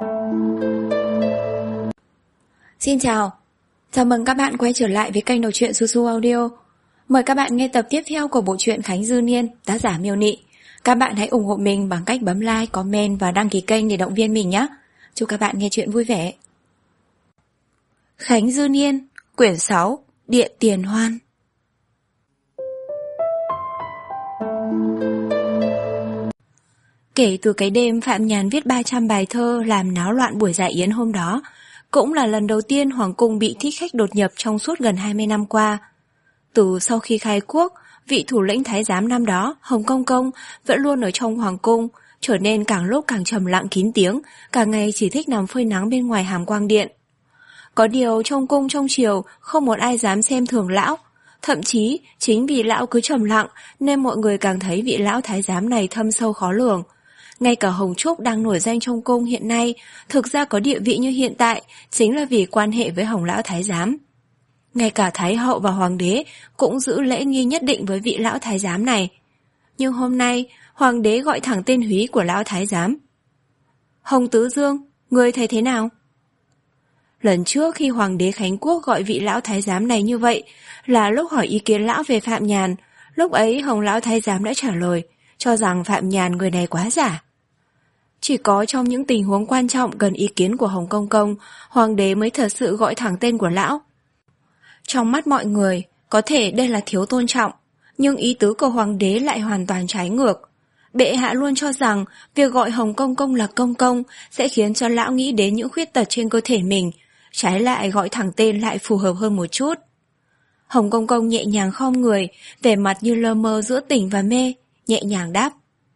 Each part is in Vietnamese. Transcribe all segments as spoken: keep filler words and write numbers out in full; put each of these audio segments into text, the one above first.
Xin chào, chào mừng các bạn quay trở lại với kênh đọc truyện Su Su Audio. Mời các bạn nghe tập tiếp theo của bộ truyện Khánh Dư Niên, tác giả Miêu Nị. Các bạn hãy ủng hộ mình bằng cách bấm like, comment và đăng ký kênh để động viên mình nhé. Chúc các bạn nghe truyện vui vẻ. Khánh Dư Niên, quyển sáu, Điện Tiền Hoan. Kể từ cái đêm Phạm Nhàn viết ba trăm bài thơ làm náo loạn buổi dạ yến hôm đó, cũng là lần đầu tiên Hoàng cung bị thích khách đột nhập trong suốt gần hai mươi năm qua. Từ sau khi khai quốc, vị thủ lĩnh thái giám năm đó, Hồng Công Công, vẫn luôn ở trong Hoàng cung, trở nên càng lúc càng trầm lặng kín tiếng, cả ngày chỉ thích nằm phơi nắng bên ngoài Hàm Quang Điện. Có điều trong cung trong triều không một ai dám xem thường lão, thậm chí chính vì lão cứ trầm lặng nên mọi người càng thấy vị lão thái giám này thâm sâu khó lường. Ngay cả Hồng Trúc đang nổi danh trong cung hiện nay, thực ra có địa vị như hiện tại chính là vì quan hệ với Hồng lão thái giám. Ngay cả Thái hậu và Hoàng đế cũng giữ lễ nghi nhất định với vị lão thái giám này. Nhưng hôm nay, Hoàng đế gọi thẳng tên húy của lão thái giám. Hồng Tứ Dương, ngươi thấy thế nào? Lần trước khi Hoàng đế Khánh Quốc gọi vị lão thái giám này như vậy là lúc hỏi ý kiến lão về Phạm Nhàn. Lúc ấy Hồng lão thái giám đã trả lời, cho rằng Phạm Nhàn người này quá giả. Chỉ có trong những tình huống quan trọng cần ý kiến của Hồng Công Công, Hoàng đế mới thật sự gọi thẳng tên của lão. Trong mắt mọi người, có thể đây là thiếu tôn trọng, nhưng ý tứ của Hoàng đế lại hoàn toàn trái ngược. Bệ hạ luôn cho rằng việc gọi Hồng Công Công là Công Công sẽ khiến cho lão nghĩ đến những khuyết tật trên cơ thể mình, trái lại gọi thẳng tên lại phù hợp hơn một chút. Hồng Công Công nhẹ nhàng khom người, vẻ mặt như lơ mơ giữa tỉnh và mê, nhẹ nhàng đáp.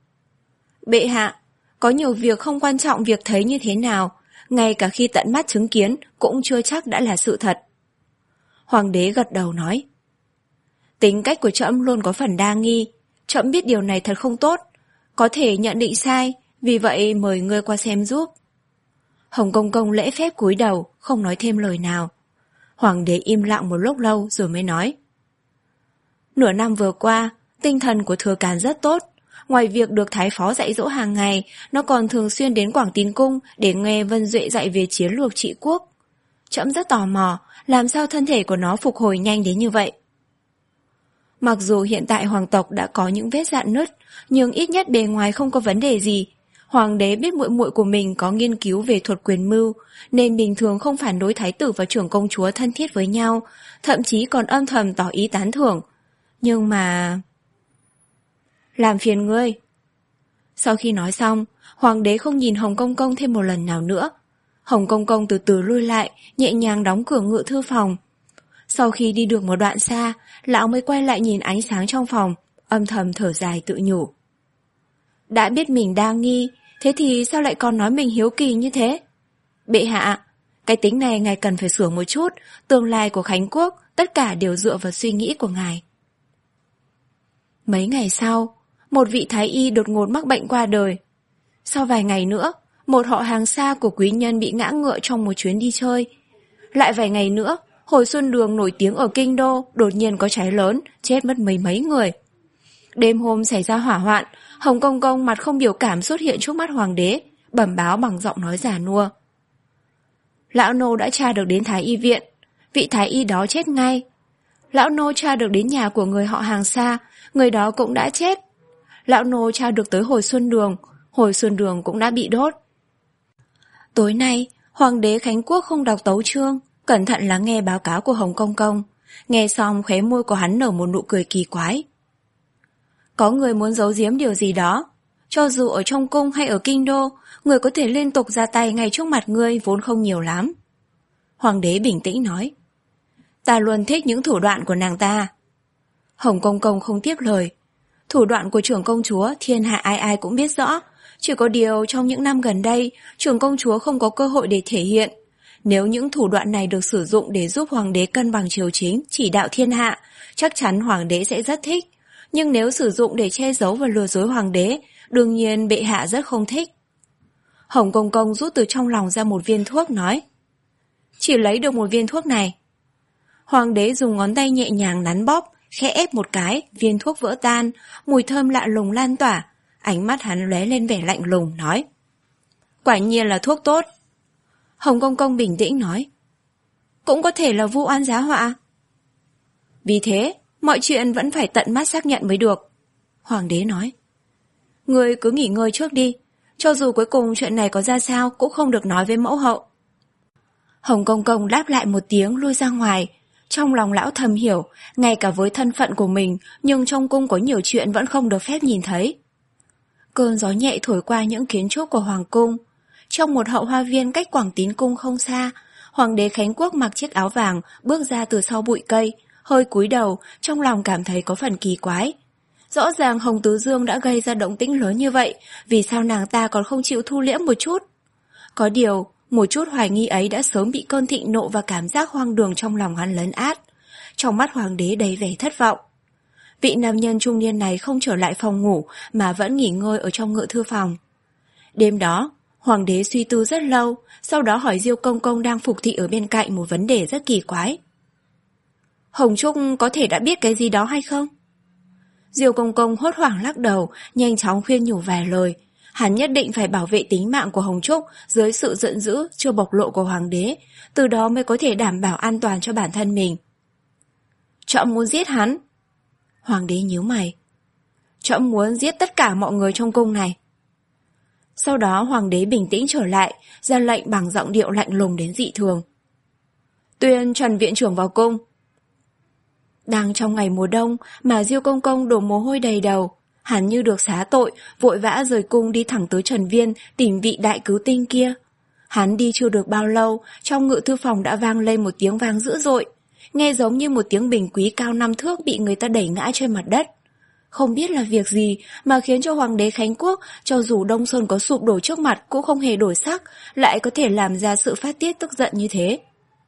Bệ hạ, có nhiều việc không quan trọng việc thấy như thế nào, ngay cả khi tận mắt chứng kiến cũng chưa chắc đã là sự thật. Hoàng đế gật đầu nói. Tính cách của trẫm luôn có phần đa nghi, trẫm biết điều này thật không tốt, có thể nhận định sai, vì vậy mời ngươi qua xem giúp. Hồng Công Công lễ phép cúi đầu, không nói thêm lời nào. Hoàng đế im lặng một lúc lâu rồi mới nói. Nửa năm vừa qua, tinh thần của Thừa Càn rất tốt. Ngoài việc được Thái Phó dạy dỗ hàng ngày, nó còn thường xuyên đến Quảng Tín Cung để nghe Vân Duệ dạy về chiến lược trị quốc. Trẫm rất tò mò, làm sao thân thể của nó phục hồi nhanh đến như vậy. Mặc dù hiện tại hoàng tộc đã có những vết rạn nứt, nhưng ít nhất bề ngoài không có vấn đề gì. Hoàng đế biết muội muội của mình có nghiên cứu về thuật quyền mưu, nên bình thường không phản đối thái tử và trưởng công chúa thân thiết với nhau, thậm chí còn âm thầm tỏ ý tán thưởng. Nhưng mà... Làm phiền ngươi. Sau khi nói xong, Hoàng đế không nhìn Hồng Công Công thêm một lần nào nữa. Hồng Công Công từ từ lui lại, nhẹ nhàng đóng cửa ngự thư phòng. Sau khi đi được một đoạn xa, lão mới quay lại nhìn ánh sáng trong phòng, âm thầm thở dài tự nhủ. Đã biết mình đa nghi, thế thì sao lại còn nói mình hiếu kỳ như thế? Bệ hạ, cái tính này ngài cần phải sửa một chút, tương lai của Khánh Quốc tất cả đều dựa vào suy nghĩ của ngài. Mấy ngày sau, một vị thái y đột ngột mắc bệnh qua đời. Sau vài ngày nữa, một họ hàng xa của quý nhân bị ngã ngựa trong một chuyến đi chơi. Lại vài ngày nữa, Hồi Xuân Đường nổi tiếng ở Kinh Đô đột nhiên có cháy lớn, chết mất mấy mấy người. Đêm hôm xảy ra hỏa hoạn, Hồng Công Công mặt không biểu cảm xuất hiện trước mắt hoàng đế, bẩm báo bằng giọng nói già nua. Lão nô đã tra được đến Thái y viện, vị thái y đó chết ngay. Lão nô tra được đến nhà của người họ hàng xa, người đó cũng đã chết. Lão nô tra được tới Hồi Xuân Đường, Hồi Xuân Đường cũng đã bị đốt. Tối nay, Hoàng đế Khánh Quốc không đọc tấu chương, cẩn thận lắng nghe báo cáo của Hồng Công Công. Nghe xong khóe môi của hắn nở một nụ cười kỳ quái. Có người muốn giấu giếm điều gì đó. Cho dù ở trong cung hay ở kinh đô, người có thể liên tục ra tay ngay trước mặt ngươi vốn không nhiều lắm. Hoàng đế bình tĩnh nói. Ta luôn thích những thủ đoạn của nàng ta. Hồng Công Công không tiếp lời. Thủ đoạn của trưởng công chúa thiên hạ ai ai cũng biết rõ. Chỉ có điều trong những năm gần đây, trưởng công chúa không có cơ hội để thể hiện. Nếu những thủ đoạn này được sử dụng để giúp hoàng đế cân bằng triều chính, chỉ đạo thiên hạ, chắc chắn hoàng đế sẽ rất thích. Nhưng nếu sử dụng để che giấu và lừa dối hoàng đế, đương nhiên bệ hạ rất không thích. Hồng Công Công rút từ trong lòng ra một viên thuốc nói. Chỉ lấy được một viên thuốc này. Hoàng đế dùng ngón tay nhẹ nhàng nắn bóp, khẽ ép một cái, viên thuốc vỡ tan, mùi thơm lạ lùng lan tỏa. Ánh mắt hắn lóe lên vẻ lạnh lùng, nói. Quả nhiên là thuốc tốt, Hồng Công Công bình tĩnh nói. Cũng có thể là vu oan giá họa. Vì thế, mọi chuyện vẫn phải tận mắt xác nhận mới được. Hoàng đế nói. Ngươi cứ nghỉ ngơi trước đi, cho dù cuối cùng chuyện này có ra sao cũng không được nói với mẫu hậu. Hồng Công Công đáp lại một tiếng lui ra ngoài. Trong lòng lão thầm hiểu, ngay cả với thân phận của mình, nhưng trong cung có nhiều chuyện vẫn không được phép nhìn thấy. Cơn gió nhẹ thổi qua những kiến trúc của Hoàng cung. Trong một hậu hoa viên cách Quảng Tín cung không xa, Hoàng đế Khánh Quốc mặc chiếc áo vàng bước ra từ sau bụi cây, hơi cúi đầu, trong lòng cảm thấy có phần kỳ quái. Rõ ràng Hồng Tứ Dương đã gây ra động tĩnh lớn như vậy, vì sao nàng ta còn không chịu thu liễm một chút? Có điều, một chút hoài nghi ấy đã sớm bị cơn thịnh nộ và cảm giác hoang đường trong lòng hắn lấn át. Trong mắt Hoàng đế đầy vẻ thất vọng. Vị nam nhân trung niên này không trở lại phòng ngủ mà vẫn nghỉ ngơi ở trong ngự thư phòng. Đêm đó, Hoàng đế suy tư rất lâu, sau đó hỏi Diêu Công Công đang phục thị ở bên cạnh một vấn đề rất kỳ quái. Hồng Trúc có thể đã biết cái gì đó hay không? Diêu Công Công hốt hoảng lắc đầu, nhanh chóng khuyên nhủ vài lời. Hắn nhất định phải bảo vệ tính mạng của Hồng Trúc dưới sự giận dữ chưa bộc lộ của Hoàng đế, từ đó mới có thể đảm bảo an toàn cho bản thân mình. Trẫm muốn giết hắn. Hoàng đế nhíu mày. Trẫm muốn giết tất cả mọi người trong cung này. Sau đó Hoàng đế bình tĩnh trở lại, ra lệnh bằng giọng điệu lạnh lùng đến dị thường. Tuyên Trần viện trưởng vào cung. Đang trong ngày mùa đông mà Diêu Công Công đổ mồ hôi đầy đầu. Hắn như được xá tội, vội vã rời cung đi thẳng tới Trần Viên tìm vị đại cứu tinh kia. Hắn đi chưa được bao lâu, trong ngự thư phòng đã vang lên một tiếng vang dữ dội, nghe giống như một tiếng bình quý cao năm thước bị người ta đẩy ngã trên mặt đất. Không biết là việc gì mà khiến cho Hoàng đế Khánh Quốc, cho dù Đông Sơn có sụp đổ trước mặt cũng không hề đổi sắc, lại có thể làm ra sự phát tiết tức giận như thế.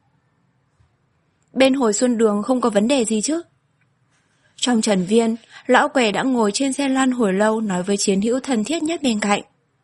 Bên Hồi Xuân Đường không có vấn đề gì chứ? Trong Trần Viên, lão què đã ngồi trên xe lăn hồi lâu nói với chiến hữu thân thiết nhất bên cạnh.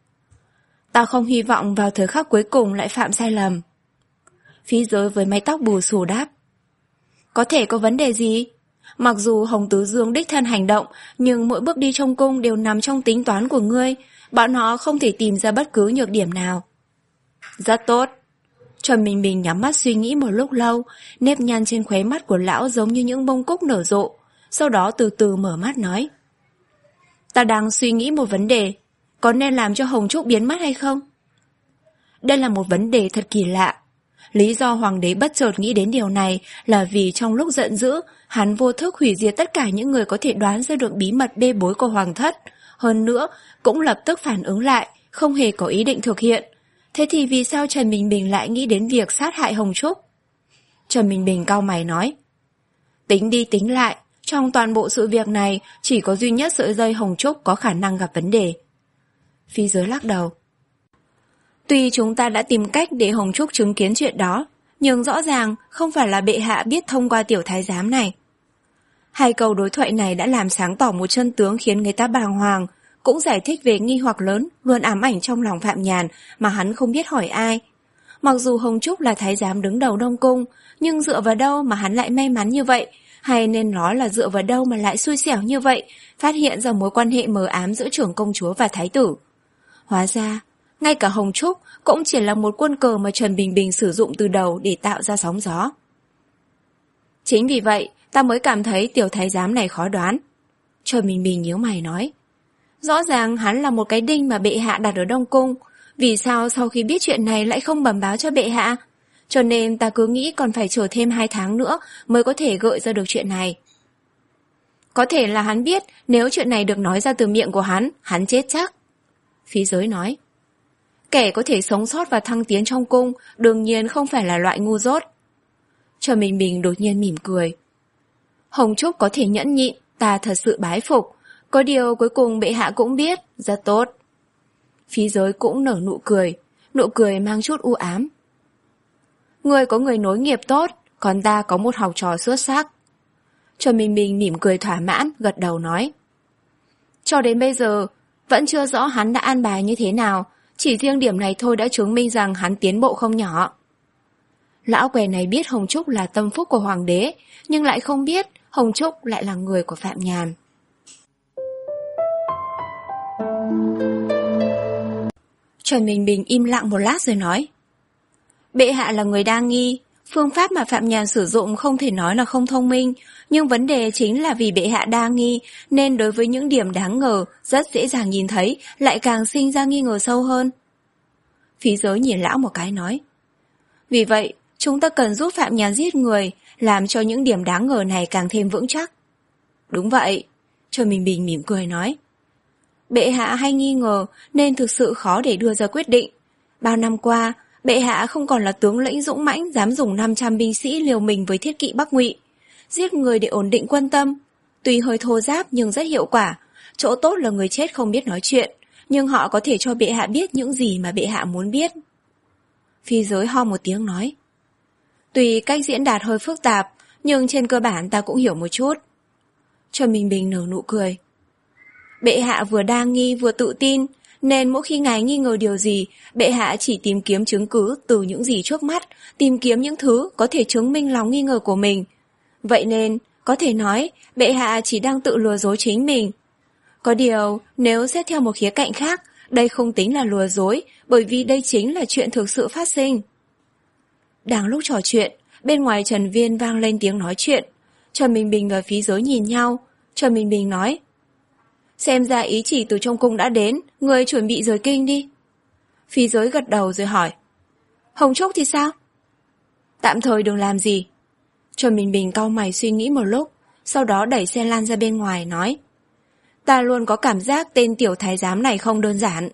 Ta không hy vọng vào thời khắc cuối cùng lại phạm sai lầm. Phí Giới với mái tóc bù xù đáp. Có thể có vấn đề gì? Mặc dù Hồng Tứ Dương đích thân hành động, nhưng mỗi bước đi trong cung đều nằm trong tính toán của ngươi, bọn họ không thể tìm ra bất cứ nhược điểm nào. Rất tốt. Trần Bình Bình nhắm mắt suy nghĩ một lúc lâu, nếp nhăn trên khóe mắt của lão giống như những bông cúc nở rộ, sau đó từ từ mở mắt nói. Ta đang suy nghĩ một vấn đề, có nên làm cho Hồng Trúc biến mất hay không? Đây là một vấn đề thật kỳ lạ. Lý do Hoàng đế bất chợt nghĩ đến điều này là vì trong lúc giận dữ, hắn vô thức hủy diệt tất cả những người có thể đoán ra được bí mật bê bối của Hoàng thất. Hơn nữa, cũng lập tức phản ứng lại, không hề có ý định thực hiện. Thế thì vì sao Trần Bình Bình lại nghĩ đến việc sát hại Hồng Trúc? Trần Bình Bình cau mày nói. Tính đi tính lại, trong toàn bộ sự việc này, chỉ có duy nhất sợi dây Hồng Trúc có khả năng gặp vấn đề. Phi Giới lắc đầu. Tuy chúng ta đã tìm cách để Hồng Trúc chứng kiến chuyện đó, nhưng rõ ràng không phải là bệ hạ biết thông qua tiểu thái giám này. Hai câu đối thoại này đã làm sáng tỏ một chân tướng khiến người ta bàng hoàng, cũng giải thích về nghi hoặc lớn luôn ám ảnh trong lòng Phạm Nhàn mà hắn không biết hỏi ai. Mặc dù Hồng Trúc là thái giám đứng đầu Đông Cung, nhưng dựa vào đâu mà hắn lại may mắn như vậy, hay nên nói là dựa vào đâu mà lại xui xẻo như vậy, phát hiện ra mối quan hệ mờ ám giữa trưởng công chúa và thái tử. Hóa ra, ngay cả Hồng Trúc cũng chỉ là một quân cờ mà Trần Bình Bình sử dụng từ đầu để tạo ra sóng gió. Chính vì vậy, ta mới cảm thấy tiểu thái giám này khó đoán. Trần Bình Bình nhíu mày nói. Rõ ràng hắn là một cái đinh mà bệ hạ đặt ở Đông Cung. Vì sao sau khi biết chuyện này lại không bẩm báo cho bệ hạ? Cho nên ta cứ nghĩ còn phải chờ thêm hai tháng nữa mới có thể gợi ra được chuyện này. Có thể là hắn biết nếu chuyện này được nói ra từ miệng của hắn, hắn chết chắc. Phí Giới nói. Kẻ có thể sống sót và thăng tiến trong cung đương nhiên không phải là loại ngu dốt. Trần Bình Bình đột nhiên mỉm cười. Hồng Trúc có thể nhẫn nhịn, ta thật sự bái phục. Có điều cuối cùng bệ hạ cũng biết, rất tốt. Phí Giới cũng nở nụ cười, nụ cười mang chút u ám. Người có người nối nghiệp tốt, còn ta có một học trò xuất sắc. Trần Bình Bình mỉm cười thỏa mãn, gật đầu nói. Cho đến bây giờ, vẫn chưa rõ hắn đã an bài như thế nào, chỉ riêng điểm này thôi đã chứng minh rằng hắn tiến bộ không nhỏ. Lão què này biết Hồng Trúc là tâm phúc của Hoàng đế, nhưng lại không biết Hồng Trúc lại là người của Phạm Nhàn. Trần Bình Bình im lặng một lát rồi nói. Bệ hạ là người đa nghi, phương pháp mà Phạm Nhàn sử dụng không thể nói là không thông minh, nhưng vấn đề chính là vì bệ hạ đa nghi, nên đối với những điểm đáng ngờ, rất dễ dàng nhìn thấy, lại càng sinh ra nghi ngờ sâu hơn. Phí Giới nhìn lão một cái nói, vì vậy, chúng ta cần giúp Phạm Nhàn giết người, làm cho những điểm đáng ngờ này càng thêm vững chắc. Đúng vậy, Trần Bình Bình mỉm cười nói. Bệ hạ hay nghi ngờ nên thực sự khó để đưa ra quyết định. Bao năm qua, bệ hạ không còn là tướng lĩnh dũng mãnh dám dùng năm trăm binh sĩ liều mình với thiết kỵ Bắc Ngụy, giết người để ổn định quân tâm. Tuy hơi thô ráp nhưng rất hiệu quả, chỗ tốt là người chết không biết nói chuyện, nhưng họ có thể cho bệ hạ biết những gì mà bệ hạ muốn biết. Phi Giới ho một tiếng nói, tuy cách diễn đạt hơi phức tạp, nhưng trên cơ bản ta cũng hiểu một chút. Trần Bình Bình nở nụ cười. Bệ hạ vừa đa nghi vừa tự tin, nên mỗi khi ngài nghi ngờ điều gì, bệ hạ chỉ tìm kiếm chứng cứ từ những gì trước mắt, tìm kiếm những thứ có thể chứng minh lòng nghi ngờ của mình. Vậy nên, có thể nói, bệ hạ chỉ đang tự lừa dối chính mình. Có điều, nếu xét theo một khía cạnh khác, đây không tính là lừa dối, bởi vì đây chính là chuyện thực sự phát sinh. Đang lúc trò chuyện, bên ngoài Trần Viên vang lên tiếng nói chuyện. Trần Bình Bình và Phí Giới nhìn nhau. Trần Bình Bình nói, xem ra ý chỉ từ trong cung đã đến, người chuẩn bị rời kinh đi. Phí Giới gật đầu rồi hỏi, Hồng Trúc thì sao? Tạm thời đừng làm gì. Trần Bình Bình cau mày suy nghĩ một lúc, sau đó đẩy xe lan ra bên ngoài nói, ta luôn có cảm giác tên tiểu thái giám này không đơn giản.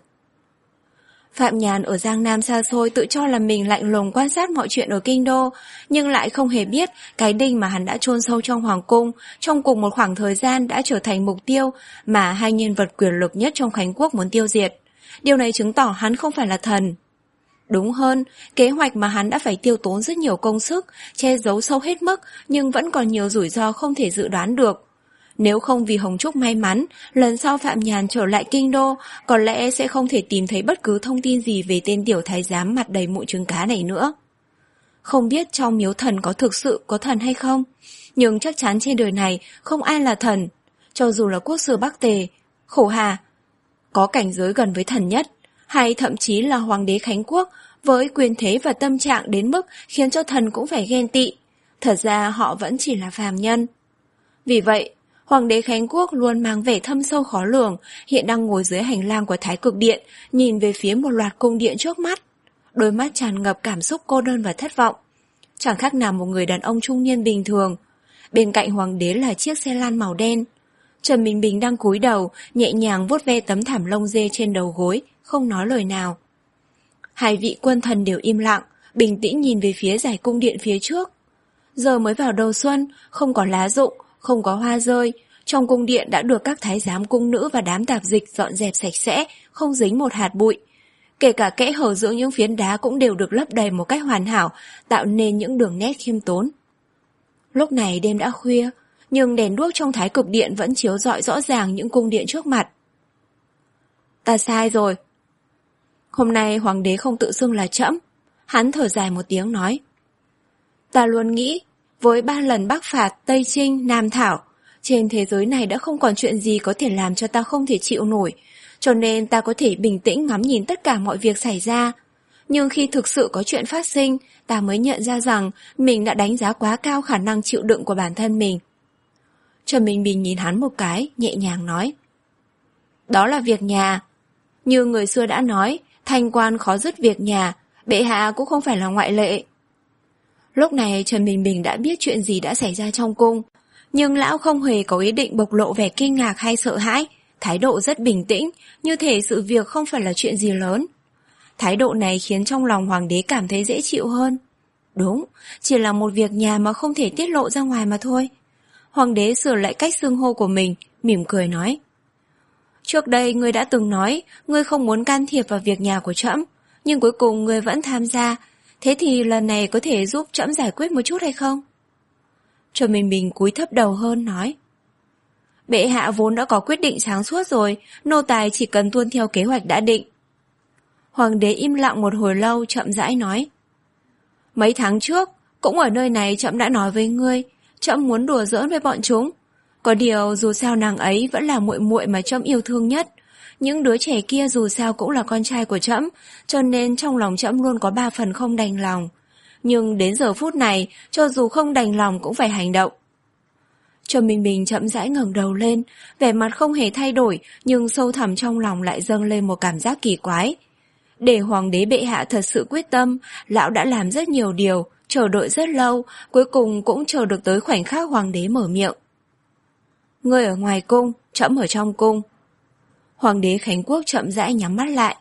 Phạm Nhàn ở Giang Nam xa xôi tự cho là mình lạnh lùng quan sát mọi chuyện ở kinh đô, nhưng lại không hề biết cái đinh mà hắn đã chôn sâu trong hoàng cung, trong cùng một khoảng thời gian đã trở thành mục tiêu mà hai nhân vật quyền lực nhất trong Khánh Quốc muốn tiêu diệt. Điều này chứng tỏ hắn không phải là thần. Đúng hơn, kế hoạch mà hắn đã phải tiêu tốn rất nhiều công sức, che giấu sâu hết mức, nhưng vẫn còn nhiều rủi ro không thể dự đoán được. Nếu không vì Hồng Trúc may mắn, lần sau Phạm Nhàn trở lại kinh đô, có lẽ sẽ không thể tìm thấy bất cứ thông tin gì về tên tiểu thái giám mặt đầy mụn trứng cá này nữa. Không biết trong miếu thần có thực sự có thần hay không, nhưng chắc chắn trên đời này không ai là thần. Cho dù là quốc sư Bắc Tề, Khổ Hà, có cảnh giới gần với thần nhất, hay thậm chí là hoàng đế Khánh Quốc, với quyền thế và tâm trạng đến mức khiến cho thần cũng phải ghen tị. Thật ra họ vẫn chỉ là phàm nhân. Vì vậy, Hoàng đế Khánh Quốc luôn mang vẻ thâm sâu khó lường, hiện đang ngồi dưới hành lang của Thái Cực Điện, nhìn về phía một loạt cung điện trước mắt. Đôi mắt tràn ngập cảm xúc cô đơn và thất vọng. Chẳng khác nào một người đàn ông trung niên bình thường. Bên cạnh hoàng đế là chiếc xe lan màu đen. Trần Bình Bình đang cúi đầu, nhẹ nhàng vuốt ve tấm thảm lông dê trên đầu gối, không nói lời nào. Hai vị quân thần đều im lặng, bình tĩnh nhìn về phía dải cung điện phía trước. Giờ mới vào đầu xuân, không có lá rụng, không có hoa rơi, trong cung điện đã được các thái giám cung nữ và đám tạp dịch dọn dẹp sạch sẽ, không dính một hạt bụi. Kể cả kẽ hở giữa những phiến đá cũng đều được lấp đầy một cách hoàn hảo, tạo nên những đường nét khiêm tốn. Lúc này đêm đã khuya, nhưng đèn đuốc trong Thái Cực Điện vẫn chiếu rọi rõ ràng những cung điện trước mặt. Ta sai rồi. Hôm nay hoàng đế không tự xưng là trẫm. Hắn thở dài một tiếng nói, ta luôn nghĩ, với ba lần Bắc phạt, Tây Trinh, Nam Thảo, trên thế giới này đã không còn chuyện gì có thể làm cho ta không thể chịu nổi, cho nên ta có thể bình tĩnh ngắm nhìn tất cả mọi việc xảy ra. Nhưng khi thực sự có chuyện phát sinh, ta mới nhận ra rằng mình đã đánh giá quá cao khả năng chịu đựng của bản thân mình. Trần Bình Bình nhìn hắn một cái, nhẹ nhàng nói, đó là việc nhà. Như người xưa đã nói, thanh quan khó dứt việc nhà, bệ hạ cũng không phải là ngoại lệ. Lúc này Trần Bình Bình đã biết chuyện gì đã xảy ra trong cung, nhưng lão không hề có ý định bộc lộ vẻ kinh ngạc hay sợ hãi, thái độ rất bình tĩnh, như thể sự việc không phải là chuyện gì lớn. Thái độ này khiến trong lòng hoàng đế cảm thấy dễ chịu hơn. Đúng, chỉ là một việc nhà mà không thể tiết lộ ra ngoài mà thôi. Hoàng đế sửa lại cách xưng hô của mình, mỉm cười nói, trước đây ngươi đã từng nói ngươi không muốn can thiệp vào việc nhà của trẫm, nhưng cuối cùng ngươi vẫn tham gia. Thế thì lần này có thể giúp trẫm giải quyết một chút hay không? Trần Bình Bình cúi thấp đầu hơn nói, bệ hạ vốn đã có quyết định sáng suốt rồi, nô tài chỉ cần tuân theo kế hoạch đã định. Hoàng đế im lặng một hồi lâu, chậm rãi nói, mấy tháng trước cũng ở nơi này trẫm đã nói với ngươi, trẫm muốn đùa giỡn với bọn chúng. Có điều dù sao nàng ấy vẫn là muội muội mà trẫm yêu thương nhất, Những đứa trẻ kia dù sao cũng là con trai của trẫm, cho nên trong lòng trẫm luôn có ba phần không đành lòng. Nhưng đến giờ phút này, cho dù không đành lòng cũng phải hành động. Trầm Bình Bình chậm rãi ngẩng đầu lên, vẻ mặt không hề thay đổi, nhưng sâu thẳm trong lòng lại dâng lên một cảm giác kỳ quái. Để hoàng đế bệ hạ thật sự quyết tâm, lão đã làm rất nhiều điều, chờ đợi rất lâu, cuối cùng cũng chờ được tới khoảnh khắc hoàng đế mở miệng. Ngươi ở ngoài cung, trẫm ở trong cung. Hoàng đế Khánh Quốc chậm rãi nhắm mắt lại.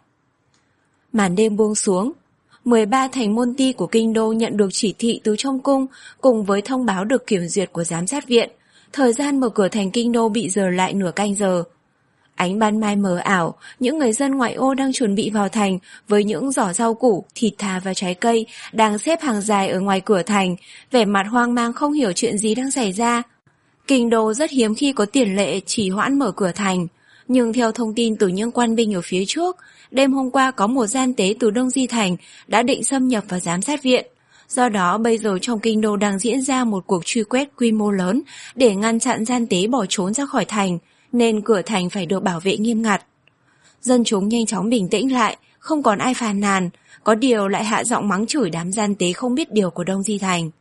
Màn đêm buông xuống, mười ba thành môn ti của kinh đô nhận được chỉ thị từ trong cung, cùng với thông báo được kiểm duyệt của giám sát viện. Thời gian mở cửa thành kinh đô bị dời lại nửa canh giờ. Ánh ban mai mờ ảo, những người dân ngoại ô đang chuẩn bị vào thành với những giỏ rau củ, thịt thà và trái cây đang xếp hàng dài ở ngoài cửa thành, vẻ mặt hoang mang không hiểu chuyện gì đang xảy ra. Kinh đô rất hiếm khi có tiền lệ chỉ hoãn mở cửa thành, nhưng theo thông tin từ những quan binh ở phía trước, đêm hôm qua có một gian tế từ Đông Di Thành đã định xâm nhập vào giám sát viện. Do đó bây giờ trong kinh đô đang diễn ra một cuộc truy quét quy mô lớn để ngăn chặn gian tế bỏ trốn ra khỏi thành, nên cửa thành phải được bảo vệ nghiêm ngặt. Dân chúng nhanh chóng bình tĩnh lại, không còn ai phàn nàn, có điều lại hạ giọng mắng chửi đám gian tế không biết điều của Đông Di Thành.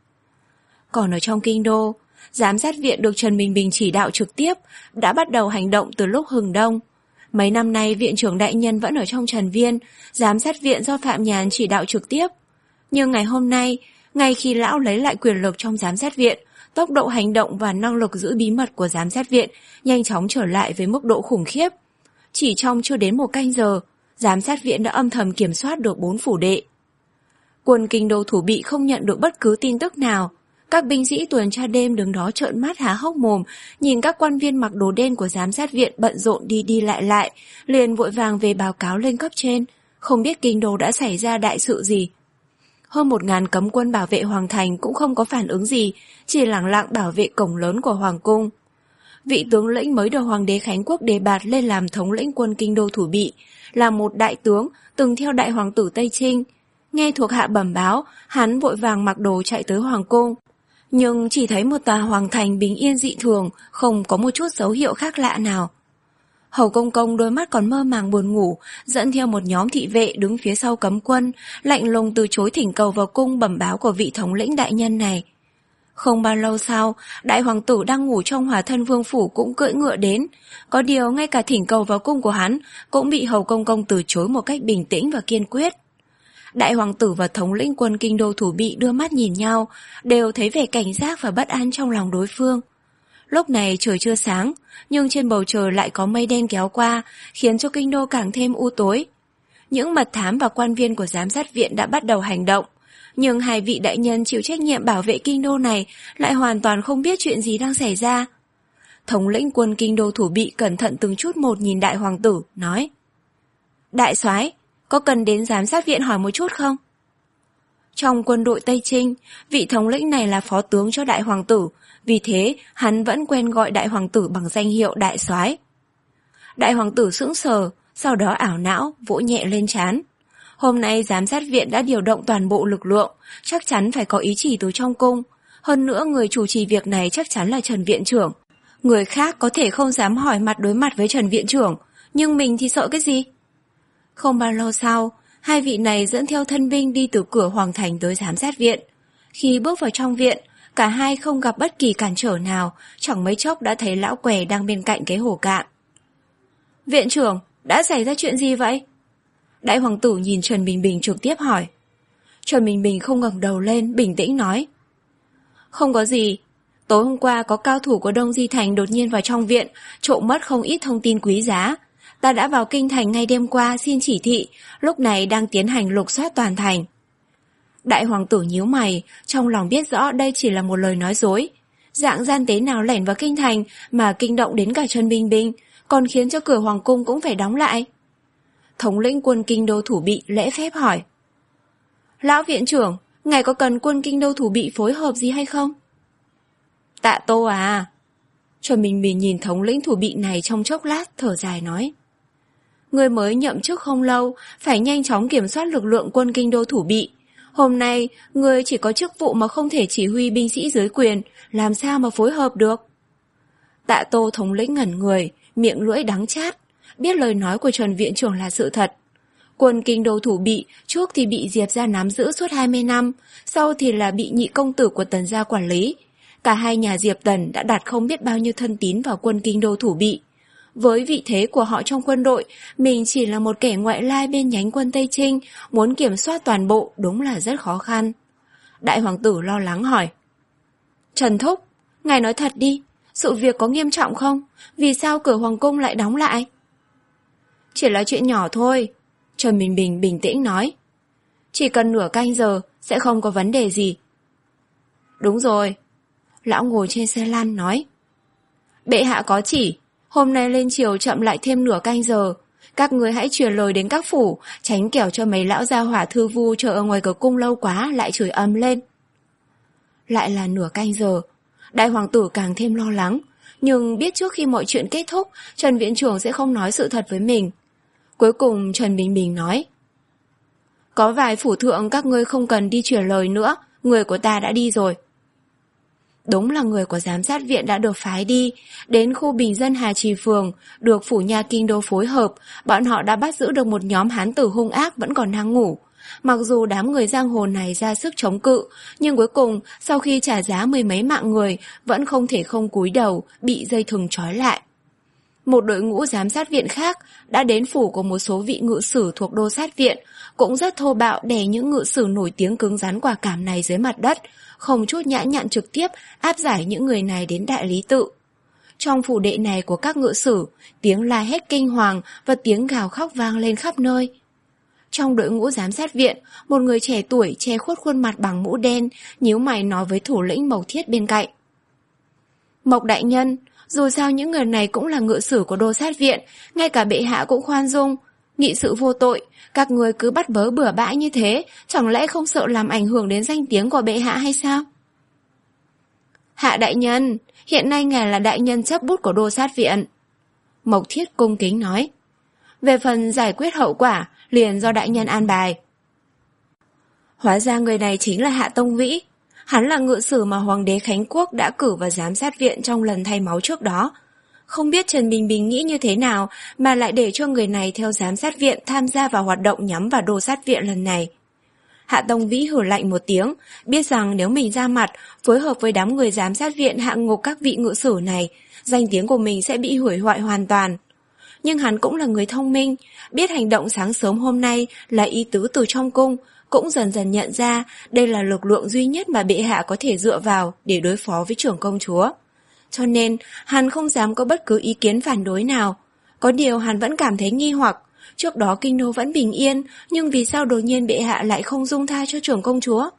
Còn ở trong kinh đô, giám sát viện được Trần Bình Bình chỉ đạo trực tiếp, đã bắt đầu hành động từ lúc hừng đông. Mấy năm nay viện trưởng đại nhân vẫn ở trong Trần Viên, giám sát viện do Phạm Nhàn chỉ đạo trực tiếp. Nhưng ngày hôm nay, ngay khi lão lấy lại quyền lực trong giám sát viện, tốc độ hành động và năng lực giữ bí mật của giám sát viện nhanh chóng trở lại với mức độ khủng khiếp. Chỉ trong chưa đến một canh giờ, giám sát viện đã âm thầm kiểm soát được bốn phủ đệ. Quân kinh đô thủ bị không nhận được bất cứ tin tức nào. Các binh sĩ tuần tra đêm đứng đó trợn mắt há hốc mồm, nhìn các quan viên mặc đồ đen của giám sát viện bận rộn đi đi lại lại, liền vội vàng về báo cáo lên cấp trên, không biết kinh đô đã xảy ra đại sự gì. Hơn một ngàn cấm quân bảo vệ hoàng thành cũng không có phản ứng gì, chỉ lẳng lặng bảo vệ cổng lớn của hoàng cung. Vị tướng lĩnh mới được hoàng đế Khánh Quốc đề bạt lên làm thống lĩnh quân kinh đô thủ bị, là một đại tướng từng theo đại hoàng tử Tây Trinh. Nghe thuộc hạ bẩm báo, hắn vội vàng mặc đồ chạy tới hoàng cung. Nhưng chỉ thấy một tòa hoàng thành bình yên dị thường, không có một chút dấu hiệu khác lạ nào. Hầu Công Công đôi mắt còn mơ màng buồn ngủ, dẫn theo một nhóm thị vệ đứng phía sau cấm quân, lạnh lùng từ chối thỉnh cầu vào cung bẩm báo của vị thống lĩnh đại nhân này. Không bao lâu sau, đại hoàng tử đang ngủ trong Hòa Thân Vương phủ cũng cưỡi ngựa đến, có điều ngay cả thỉnh cầu vào cung của hắn cũng bị Hầu Công Công từ chối một cách bình tĩnh và kiên quyết. Đại hoàng tử và thống lĩnh quân kinh đô thủ bị đưa mắt nhìn nhau, đều thấy vẻ cảnh giác và bất an trong lòng đối phương. Lúc này trời chưa sáng, nhưng trên bầu trời lại có mây đen kéo qua, khiến cho kinh đô càng thêm u tối. Những mật thám và quan viên của giám sát viện đã bắt đầu hành động, nhưng hai vị đại nhân chịu trách nhiệm bảo vệ kinh đô này lại hoàn toàn không biết chuyện gì đang xảy ra. Thống lĩnh quân kinh đô thủ bị cẩn thận từng chút một nhìn đại hoàng tử, nói: Đại soái, có cần đến giám sát viện hỏi một chút không? Trong quân đội Tây Trinh, vị thống lĩnh này là phó tướng cho đại hoàng tử, vì thế hắn vẫn quen gọi đại hoàng tử bằng danh hiệu đại soái. Đại hoàng tử sững sờ, sau đó ảo não, vỗ nhẹ lên trán. Hôm nay giám sát viện đã điều động toàn bộ lực lượng, chắc chắn phải có ý chỉ từ trong cung. Hơn nữa người chủ trì việc này chắc chắn là Trần viện trưởng. Người khác có thể không dám hỏi mặt đối mặt với Trần viện trưởng, nhưng mình thì sợ cái gì? Không bao lâu sau, hai vị này dẫn theo thân binh đi từ cửa hoàng thành tới giám sát viện. Khi bước vào trong viện, cả hai không gặp bất kỳ cản trở nào, chẳng mấy chốc đã thấy lão què đang bên cạnh cái hồ cạn. Viện trưởng, đã xảy ra chuyện gì vậy? Đại hoàng tử nhìn Trần Bình Bình trực tiếp hỏi. Trần Bình Bình không ngẩng đầu lên, bình tĩnh nói: Không có gì. Tối hôm qua có cao thủ của Đông Di Thành đột nhiên vào trong viện, trộm mất không ít thông tin quý giá. Ta đã vào kinh thành ngay đêm qua xin chỉ thị, lúc này đang tiến hành lục soát toàn thành. Đại hoàng tử nhíu mày, trong lòng biết rõ đây chỉ là một lời nói dối. Dạng gian tế nào lẻn vào kinh thành mà kinh động đến cả Trần Bình Bình, còn khiến cho cửa hoàng cung cũng phải đóng lại. Thống lĩnh quân kinh đô thủ bị lễ phép hỏi: Lão viện trưởng, ngài có cần quân kinh đô thủ bị phối hợp gì hay không? Tạ Tô à. Trần Bình Bình nhìn thống lĩnh thủ bị này trong chốc lát, thở dài nói: Người mới nhậm chức không lâu, phải nhanh chóng kiểm soát lực lượng quân kinh đô thủ bị. Hôm nay, người chỉ có chức vụ mà không thể chỉ huy binh sĩ dưới quyền, làm sao mà phối hợp được? Tạ Tô thống lĩnh ngẩn người, miệng lưỡi đắng chát. biết lời nói của Trần viện trưởng là sự thật. Quân kinh đô thủ bị, trước thì bị Diệp gia nắm giữ suốt hai mươi năm, sau thì là bị nhị công tử của Tần gia quản lý. Cả hai nhà Diệp Tần đã đặt không biết bao nhiêu thân tín vào quân kinh đô thủ bị. Với vị thế của họ trong quân đội, mình chỉ là một kẻ ngoại lai bên nhánh quân Tây Trinh, muốn kiểm soát toàn bộ đúng là rất khó khăn. Đại hoàng tử lo lắng hỏi. Trần Thúc, ngài nói thật đi, sự việc có nghiêm trọng không? Vì sao cửa hoàng cung lại đóng lại? Chỉ là chuyện nhỏ thôi, Trần Bình Bình bình tĩnh nói. Chỉ cần nửa canh giờ sẽ không có vấn đề gì. Đúng rồi, lão ngồi trên xe lăn nói. Bệ hạ có chỉ, hôm nay lên triều chậm lại thêm nửa canh giờ. Các người hãy truyền lời đến các phủ, tránh kẻo cho mấy lão gia hỏa thư vu chờ ở ngoài cửa cung lâu quá lại chửi ầm lên. Lại là nửa canh giờ, đại hoàng tử càng thêm lo lắng, nhưng biết trước khi mọi chuyện kết thúc, Trần viện trưởng sẽ không nói sự thật với mình. Cuối cùng Trần Bình Bình nói. Có vài phủ thượng các ngươi không cần đi truyền lời nữa, người của ta đã đi rồi. Đúng là người của giám sát viện đã được phái đi, đến khu bình dân Hà Trì Phường, được phủ nha kinh đô phối hợp, bọn họ đã bắt giữ được một nhóm hán tử hung ác vẫn còn đang ngủ. Mặc dù đám người giang hồ này ra sức chống cự, nhưng cuối cùng sau khi trả giá mười mấy mạng người, vẫn không thể không cúi đầu, bị dây thừng trói lại. Một đội ngũ giám sát viện khác đã đến phủ của một số vị ngự sử thuộc đô sát viện, cũng rất thô bạo đè những ngự sử nổi tiếng cứng rắn quả cảm này dưới mặt đất, không chút nhã nhặn trực tiếp áp giải những người này đến đại lý tự. Trong phủ đệ này của các ngự sử, tiếng la hét kinh hoàng và tiếng gào khóc vang lên khắp nơi. Trong đội ngũ giám sát viện, một người trẻ tuổi che khuất khuôn mặt bằng mũ đen, nhíu mày nói với thủ lĩnh Mộc Thiết bên cạnh. Mộc đại nhân, dù sao những người này cũng là ngự sử của đô sát viện, ngay cả bệ hạ cũng khoan dung. Nghị sự vô tội, các người cứ bắt bớ bừa bãi như thế, chẳng lẽ không sợ làm ảnh hưởng đến danh tiếng của bệ hạ hay sao? Hạ đại nhân, hiện nay ngài là đại nhân chấp bút của đô sát viện. Mộc Thiết cung kính nói. Về phần giải quyết hậu quả, liền do đại nhân an bài. Hóa ra người này chính là Hạ Tông Vĩ. Hắn là ngự sử mà Hoàng đế Khánh Quốc đã cử vào giám sát viện trong lần thay máu trước đó. Không biết Trần Bình Bình nghĩ như thế nào mà lại để cho người này theo giám sát viện tham gia vào hoạt động nhắm vào đô sát viện lần này. Hạ Tông Vĩ hử lạnh một tiếng, biết rằng nếu mình ra mặt, phối hợp với đám người giám sát viện hạ ngục các vị ngự sử này, danh tiếng của mình sẽ bị hủy hoại hoàn toàn. Nhưng hắn cũng là người thông minh, biết hành động sáng sớm hôm nay là ý tứ từ trong cung, cũng dần dần nhận ra đây là lực lượng duy nhất mà bệ hạ có thể dựa vào để đối phó với trưởng công chúa. Cho nên, hắn không dám có bất cứ ý kiến phản đối nào. Có điều hắn vẫn cảm thấy nghi hoặc, trước đó kinh đô vẫn bình yên, nhưng vì sao đột nhiên bệ hạ lại không dung tha cho trưởng công chúa?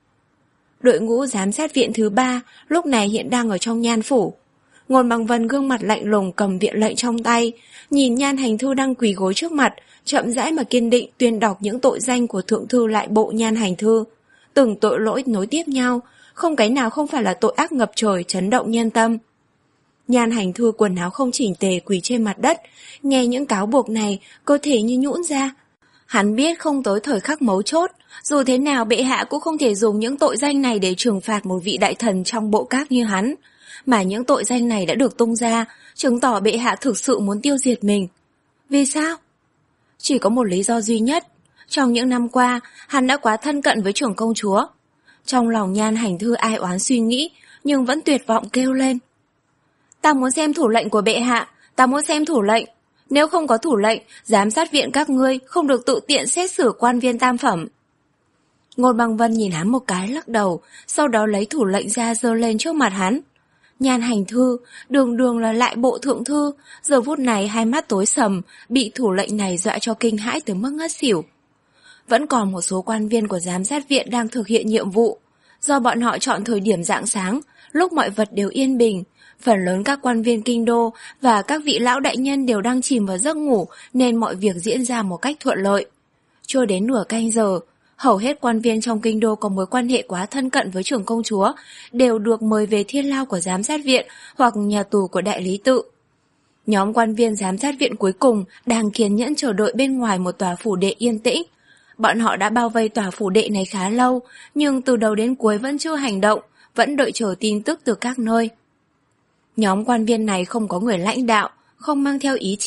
Đội ngũ giám sát viện thứ ba lúc này hiện đang ở trong Nhan phủ. Ngôn Bằng Vân gương mặt lạnh lùng cầm viện lệnh trong tay, nhìn Nhan Hành Thư đang quỳ gối trước mặt, chậm rãi mà kiên định tuyên đọc những tội danh của thượng thư lại bộ Nhan Hành Thư. Từng tội lỗi nối tiếp nhau, không cái nào không phải là tội ác ngập trời chấn động nhân tâm. Nhan Hành Thư quần áo không chỉnh tề quỳ trên mặt đất, nghe những cáo buộc này, cơ thể như nhũn ra. Hắn biết không tới thời khắc mấu chốt, dù thế nào bệ hạ cũng không thể dùng những tội danh này để trừng phạt một vị đại thần trong bộ các như hắn. Mà những tội danh này đã được tung ra, chứng tỏ bệ hạ thực sự muốn tiêu diệt mình. Vì sao? Chỉ có một lý do duy nhất. Trong những năm qua, hắn đã quá thân cận với trưởng công chúa. Trong lòng Nhan Hành Thư ai oán suy nghĩ, nhưng vẫn tuyệt vọng kêu lên. Ta muốn xem thủ lệnh của bệ hạ, ta muốn xem thủ lệnh. Nếu không có thủ lệnh, giám sát viện các ngươi không được tự tiện xét xử quan viên tam phẩm. Ngôn Bằng Vân nhìn hắn một cái lắc đầu, sau đó lấy thủ lệnh ra giơ lên trước mặt hắn. Nhan Hành Thư, đường đường là lại bộ thượng thư, giờ phút này hai mắt tối sầm, bị thủ lệnh này dọa cho kinh hãi tới mức ngất xỉu. Vẫn còn một số quan viên của giám sát viện đang thực hiện nhiệm vụ. Do bọn họ chọn thời điểm rạng sáng, lúc mọi vật đều yên bình, phần lớn các quan viên kinh đô và các vị lão đại nhân đều đang chìm vào giấc ngủ nên mọi việc diễn ra một cách thuận lợi. Chưa đến nửa canh giờ, hầu hết quan viên trong kinh đô có mối quan hệ quá thân cận với trưởng công chúa đều được mời về thiên lao của giám sát viện hoặc nhà tù của đại lý tự. Nhóm quan viên giám sát viện cuối cùng đang kiên nhẫn chờ đợi bên ngoài một tòa phủ đệ yên tĩnh. Bọn họ đã bao vây tòa phủ đệ này khá lâu, nhưng từ đầu đến cuối vẫn chưa hành động, vẫn đợi chờ tin tức từ các nơi. Nhóm quan viên này không có người lãnh đạo, không mang theo ý chỉ,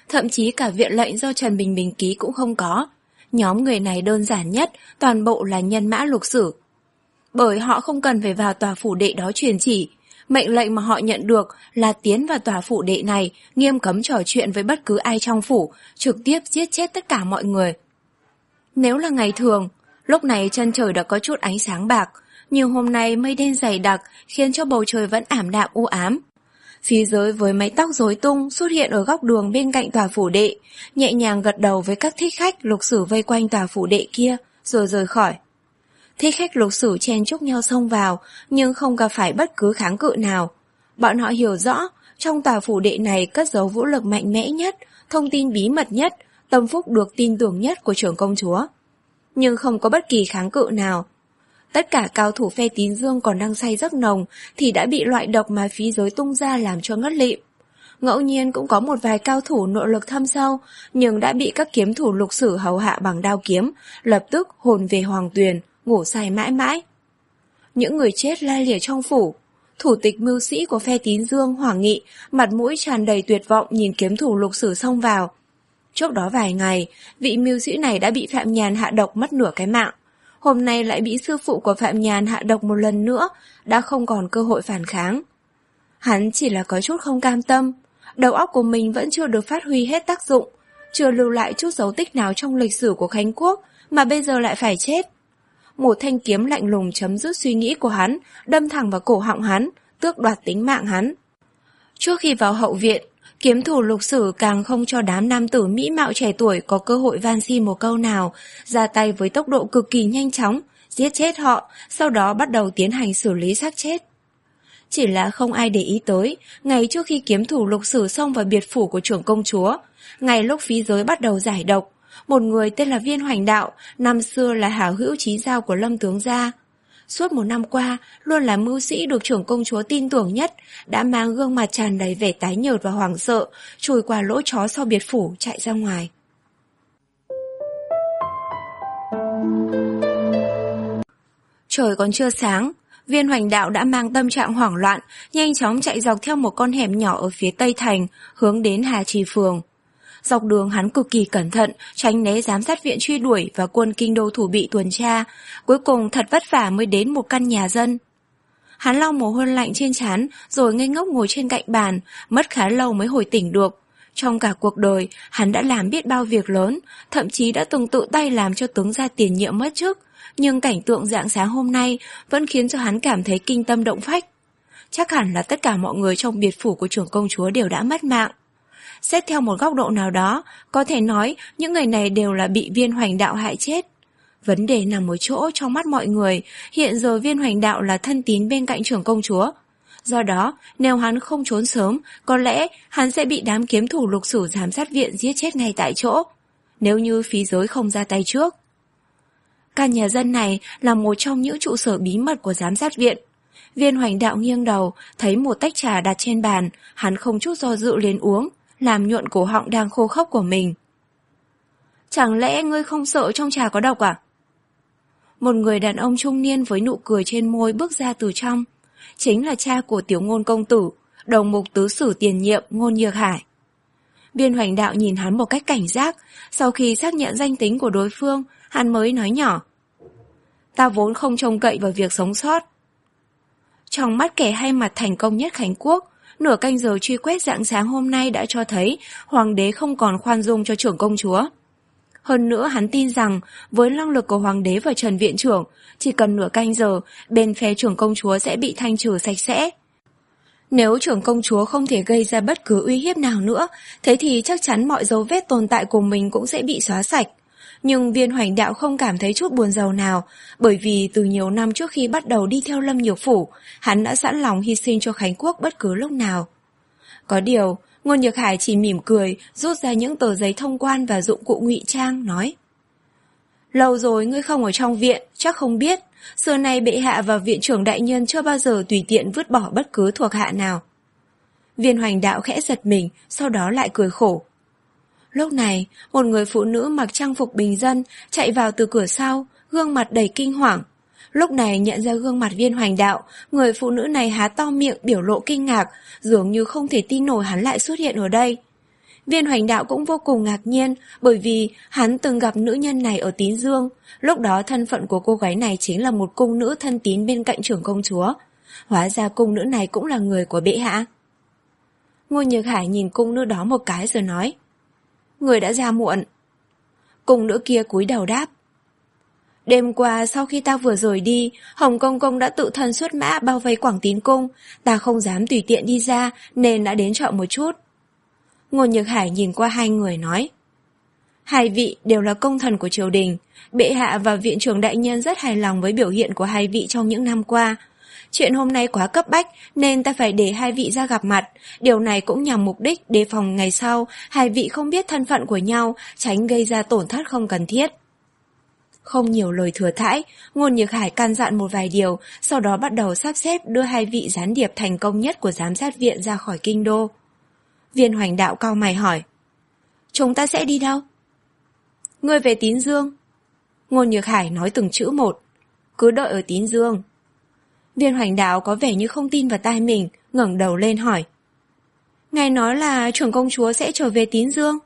thậm chí cả viện lệnh do Trần Bình Bình ký cũng không có. Nhóm người này đơn giản nhất, toàn bộ là nhân mã lục sử. Bởi họ không cần phải vào tòa phủ đệ đó truyền chỉ, mệnh lệnh mà họ nhận được là tiến vào tòa phủ đệ này, nghiêm cấm trò chuyện với bất cứ ai trong phủ, trực tiếp giết chết tất cả mọi người. Nếu là ngày thường, lúc này chân trời đã có chút ánh sáng bạc, nhưng hôm nay mây đen dày đặc khiến cho bầu trời vẫn ảm đạm u ám. Phía dưới với mái tóc rối tung xuất hiện ở góc đường bên cạnh tòa phủ đệ, nhẹ nhàng gật đầu với các thích khách lục sử vây quanh tòa phủ đệ kia, rồi rời khỏi. Thích khách lục sử chen chúc nhau xông vào, nhưng không gặp phải bất cứ kháng cự nào. Bọn họ hiểu rõ, trong tòa phủ đệ này cất giấu vũ lực mạnh mẽ nhất, thông tin bí mật nhất, tâm phúc được tin tưởng nhất của trưởng công chúa. Nhưng không có bất kỳ kháng cự nào. Tất cả cao thủ phe Tín Dương còn đang say giấc nồng thì đã bị loại độc mà phí giới tung ra làm cho ngất lịm. Ngẫu nhiên cũng có một vài cao thủ nội lực thâm sâu, nhưng đã bị các kiếm thủ lục sử hầu hạ bằng đao kiếm, lập tức hồn về hoàng tuyền, ngủ say mãi mãi. Những người chết la liệt trong phủ. Thủ tịch mưu sĩ của phe Tín Dương Hoàng Nghị mặt mũi tràn đầy tuyệt vọng nhìn kiếm thủ lục sử xông vào. Trước đó vài ngày, vị mưu sĩ này đã bị Phạm Nhàn hạ độc mất nửa cái mạng. Hôm nay lại bị sư phụ của Phạm Nhàn hạ độc một lần nữa, đã không còn cơ hội phản kháng. Hắn chỉ là có chút không cam tâm, đầu óc của mình vẫn chưa được phát huy hết tác dụng, chưa lưu lại chút dấu tích nào trong lịch sử của Khánh Quốc mà bây giờ lại phải chết. Một thanh kiếm lạnh lùng chấm dứt suy nghĩ của hắn, đâm thẳng vào cổ họng hắn, tước đoạt tính mạng hắn. Trước khi vào hậu viện, kiếm thủ lục sử càng không cho đám nam tử mỹ mạo trẻ tuổi có cơ hội van xin một câu nào, ra tay với tốc độ cực kỳ nhanh chóng, giết chết họ, sau đó bắt đầu tiến hành xử lý xác chết. Chỉ là không ai để ý tới, ngày trước khi kiếm thủ lục sử xông vào biệt phủ của trưởng công chúa, ngày lúc phí giới bắt đầu giải độc, một người tên là Viên Hoành Đạo, năm xưa là hảo hữu chí giao của Lâm tướng gia. Suốt một năm qua, luôn là mưu sĩ được trưởng công chúa tin tưởng nhất, đã mang gương mặt tràn đầy vẻ tái nhợt và hoảng sợ, chui qua lỗ chó sau biệt phủ chạy ra ngoài. Trời còn chưa sáng, Viên Hoành Đạo đã mang tâm trạng hoảng loạn, nhanh chóng chạy dọc theo một con hẻm nhỏ ở phía tây thành, hướng đến Hà Trì phường. Dọc đường hắn cực kỳ cẩn thận, tránh né giám sát viện truy đuổi và quân kinh đô thủ bị tuần tra, cuối cùng thật vất vả mới đến một căn nhà dân. Hắn lau mồ hôi lạnh trên trán, rồi ngây ngốc ngồi trên cạnh bàn, mất khá lâu mới hồi tỉnh được. Trong cả cuộc đời, hắn đã làm biết bao việc lớn, thậm chí đã từng tự tay làm cho tướng gia tiền nhiệm mất chức, nhưng cảnh tượng rạng sáng hôm nay vẫn khiến cho hắn cảm thấy kinh tâm động phách. Chắc hẳn là tất cả mọi người trong biệt phủ của trưởng công chúa đều đã mất mạng. Xét theo một góc độ nào đó, có thể nói những người này đều là bị Viên Hoành Đạo hại chết. Vấn đề nằm ở chỗ trong mắt mọi người, hiện giờ Viên Hoành Đạo là thân tín bên cạnh trưởng công chúa. Do đó, nếu hắn không trốn sớm, có lẽ hắn sẽ bị đám kiếm thủ lục sử giám sát viện giết chết ngay tại chỗ, nếu như phí giới không ra tay trước. Căn nhà dân này là một trong những trụ sở bí mật của giám sát viện. Viên Hoành Đạo nghiêng đầu, thấy một tách trà đặt trên bàn, hắn không chút do dự liền uống, làm nhuận cổ họng đang khô khốc của mình. Chẳng lẽ ngươi không sợ trong trà có độc à? Một người đàn ông trung niên với nụ cười trên môi bước ra từ trong. Chính là cha của Tiểu Ngôn công tử, đồng mục tứ sử tiền nhiệm Ngôn Nhược Hải. Viên Hoành Đạo nhìn hắn một cách cảnh giác, sau khi xác nhận danh tính của đối phương, hắn mới nói nhỏ. Ta vốn không trông cậy vào việc sống sót. Trong mắt kẻ hay mặt thành công nhất Khánh Quốc, nửa canh giờ truy quét rạng sáng hôm nay đã cho thấy hoàng đế không còn khoan dung cho trưởng công chúa. Hơn nữa hắn tin rằng với năng lực của hoàng đế và Trần viện trưởng, chỉ cần nửa canh giờ, bên phe trưởng công chúa sẽ bị thanh trừ sạch sẽ. Nếu trưởng công chúa không thể gây ra bất cứ uy hiếp nào nữa, thế thì chắc chắn mọi dấu vết tồn tại của mình cũng sẽ bị xóa sạch. Nhưng Viên Hoành Đạo không cảm thấy chút buồn rầu nào, bởi vì từ nhiều năm trước khi bắt đầu đi theo Lâm Nhược Phủ, hắn đã sẵn lòng hy sinh cho Khánh Quốc bất cứ lúc nào. Có điều, Ngôn Nhược Hải chỉ mỉm cười, rút ra những tờ giấy thông quan và dụng cụ ngụy trang, nói: Lâu rồi ngươi không ở trong viện, chắc không biết, xưa nay bệ hạ và viện trưởng đại nhân chưa bao giờ tùy tiện vứt bỏ bất cứ thuộc hạ nào. Viên Hoành Đạo khẽ giật mình, sau đó lại cười khổ. Lúc này, một người phụ nữ mặc trang phục bình dân chạy vào từ cửa sau, gương mặt đầy kinh hoàng. Lúc này nhận ra gương mặt Viên Hoành Đạo, người phụ nữ này há to miệng biểu lộ kinh ngạc, dường như không thể tin nổi hắn lại xuất hiện ở đây. Viên Hoành Đạo cũng vô cùng ngạc nhiên, bởi vì hắn từng gặp nữ nhân này ở Tín Dương. Lúc đó thân phận của cô gái này chính là một cung nữ thân tín bên cạnh trưởng công chúa. Hóa ra cung nữ này cũng là người của bệ hạ. Ngô Nhược Hải nhìn cung nữ đó một cái rồi nói: Người đã ra muộn. Cung nữ kia cúi đầu đáp: Đêm qua sau khi ta vừa rời đi, Hồng Công Công đã tự thân xuất mã bao vây Quảng Tín Cung. Ta không dám tùy tiện đi ra nên đã đến chợ một chút. Ngô Nhược Hải nhìn qua hai người nói: Hai vị đều là công thần của triều đình. Bệ hạ và viện trưởng đại nhân rất hài lòng với biểu hiện của hai vị trong những năm qua. Chuyện hôm nay quá cấp bách nên ta phải để hai vị ra gặp mặt. Điều này cũng nhằm mục đích đề phòng ngày sau hai vị không biết thân phận của nhau, tránh gây ra tổn thất không cần thiết. Không nhiều lời thừa thãi, Ngô Nhược Hải căn dặn một vài điều, sau đó bắt đầu sắp xếp đưa hai vị gián điệp thành công nhất của giám sát viện ra khỏi kinh đô. Viên Hoành Đạo cau mày hỏi: Chúng ta sẽ đi đâu? Ngươi về Tín Dương. Ngô Nhược Hải nói từng chữ một: Cứ đợi ở Tín Dương. Viên Hoành Đạo có vẻ như không tin vào tai mình, ngẩng đầu lên hỏi: Ngài nói là trưởng công chúa sẽ trở về Tín Dương?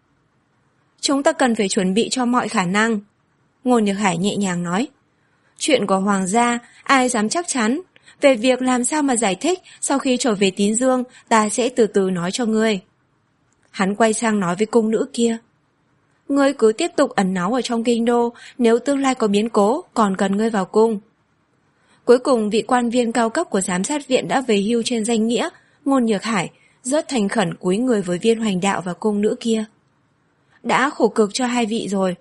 Chúng ta cần phải chuẩn bị cho mọi khả năng. Ngô Nhược Hải nhẹ nhàng nói: Chuyện của hoàng gia, ai dám chắc chắn. Về việc làm sao mà giải thích, sau khi trở về Tín Dương, ta sẽ từ từ nói cho ngươi. Hắn quay sang nói với cung nữ kia: Ngươi cứ tiếp tục ẩn náu ở trong kinh đô, nếu tương lai có biến cố, còn cần ngươi vào cung. Cuối cùng vị quan viên cao cấp của giám sát viện đã về hưu trên danh nghĩa. Ngô Nhược Hải rất thành khẩn cúi người với Viên Hoành Đạo và cung nữ kia: Đã khổ cực cho hai vị rồi.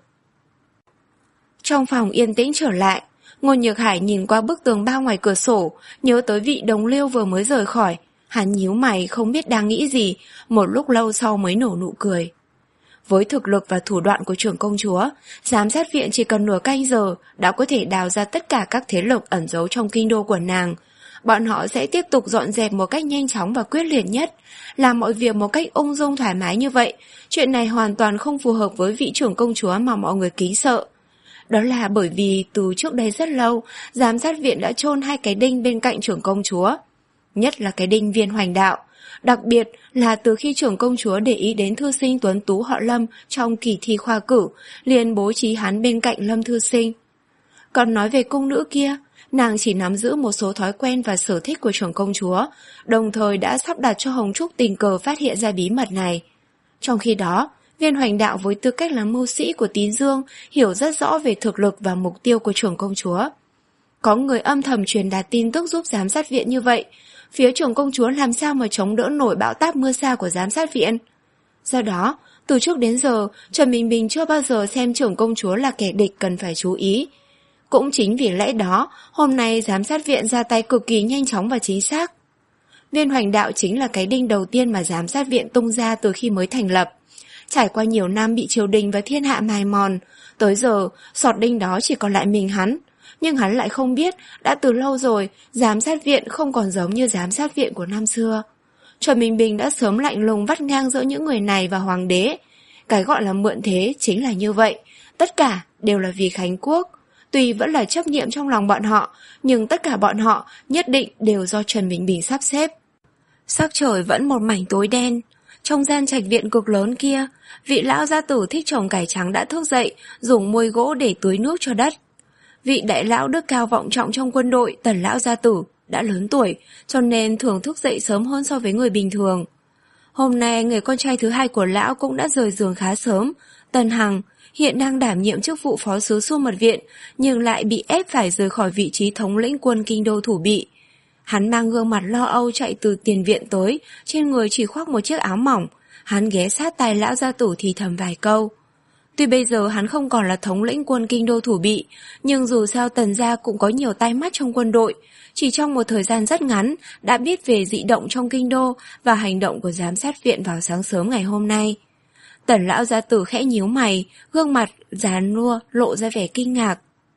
Trong phòng yên tĩnh trở lại, Ngô Nhược Hải nhìn qua bức tường bao ngoài cửa sổ, nhớ tới vị đồng liêu vừa mới rời khỏi. Hắn nhíu mày không biết đang nghĩ gì, một lúc lâu sau mới nở nụ cười. Với thực lực và thủ đoạn của trưởng công chúa, giám sát viện chỉ cần nửa canh giờ đã có thể đào ra tất cả các thế lực ẩn giấu trong kinh đô của nàng. Bọn họ sẽ tiếp tục dọn dẹp một cách nhanh chóng và quyết liệt nhất, làm mọi việc một cách ung dung thoải mái như vậy. Chuyện này hoàn toàn không phù hợp với vị trưởng công chúa mà mọi người kính sợ. Đó là bởi vì từ trước đây rất lâu, giám sát viện đã chôn hai cái đinh bên cạnh trưởng công chúa. Nhất là cái đinh Viên Hoành Đạo. Đặc biệt là từ khi trưởng công chúa để ý đến thư sinh tuấn tú họ Lâm trong kỳ thi khoa cử, liền bố trí hắn bên cạnh Lâm thư sinh. Còn nói về cung nữ kia, nàng chỉ nắm giữ một số thói quen và sở thích của trưởng công chúa, đồng thời đã sắp đặt cho Hồng Trúc tình cờ phát hiện ra bí mật này. Trong khi đó, Viên Hoành Đạo với tư cách là mưu sĩ của Tín Dương hiểu rất rõ về thực lực và mục tiêu của trưởng công chúa. Có người âm thầm truyền đạt tin tức giúp giám sát viện như vậy, phía trưởng công chúa làm sao mà chống đỡ nổi bão táp mưa sa của giám sát viện. Do đó, từ trước đến giờ, Trần Bình Bình chưa bao giờ xem trưởng công chúa là kẻ địch cần phải chú ý. Cũng chính vì lẽ đó, hôm nay giám sát viện ra tay cực kỳ nhanh chóng và chính xác. Viên Hoành Đạo chính là cái đinh đầu tiên mà giám sát viện tung ra từ khi mới thành lập. Trải qua nhiều năm bị triều đình và thiên hạ mài mòn, tới giờ, sọt đinh đó chỉ còn lại mình hắn. Nhưng hắn lại không biết, đã từ lâu rồi, giám sát viện không còn giống như giám sát viện của năm xưa. Trần Bình Bình đã sớm lạnh lùng vắt ngang giữa những người này và hoàng đế. Cái gọi là mượn thế chính là như vậy. Tất cả đều là vì Khánh Quốc. Tuy vẫn là chấp niệm trong lòng bọn họ, nhưng tất cả bọn họ nhất định đều do Trần Bình Bình sắp xếp. Sắc trời vẫn một mảnh tối đen. Trong gian trạch viện cực lớn kia, vị lão gia tử thích trồng cải trắng đã thức dậy, dùng muôi gỗ để tưới nước cho đất. Vị đại lão đức cao vọng trọng trong quân đội, Tần lão gia tử, đã lớn tuổi, cho nên thường thức dậy sớm hơn so với người bình thường. Hôm nay, người con trai thứ hai của lão cũng đã rời giường khá sớm. Tần Hằng hiện đang đảm nhiệm chức vụ phó sứ Xu Mật Viện, nhưng lại bị ép phải rời khỏi vị trí thống lĩnh quân kinh đô thủ bị. Hắn mang gương mặt lo âu chạy từ tiền viện tới, trên người chỉ khoác một chiếc áo mỏng. Hắn ghé sát tai lão gia tử thì thầm vài câu. Tuy bây giờ hắn không còn là thống lĩnh quân kinh đô thủ bị, nhưng dù sao Tần gia cũng có nhiều tai mắt trong quân đội. Chỉ trong một thời gian rất ngắn, đã biết về dị động trong kinh đô và hành động của giám sát viện vào sáng sớm ngày hôm nay. Tần lão gia tử khẽ nhíu mày, gương mặt giàn nua lộ ra vẻ kinh ngạc.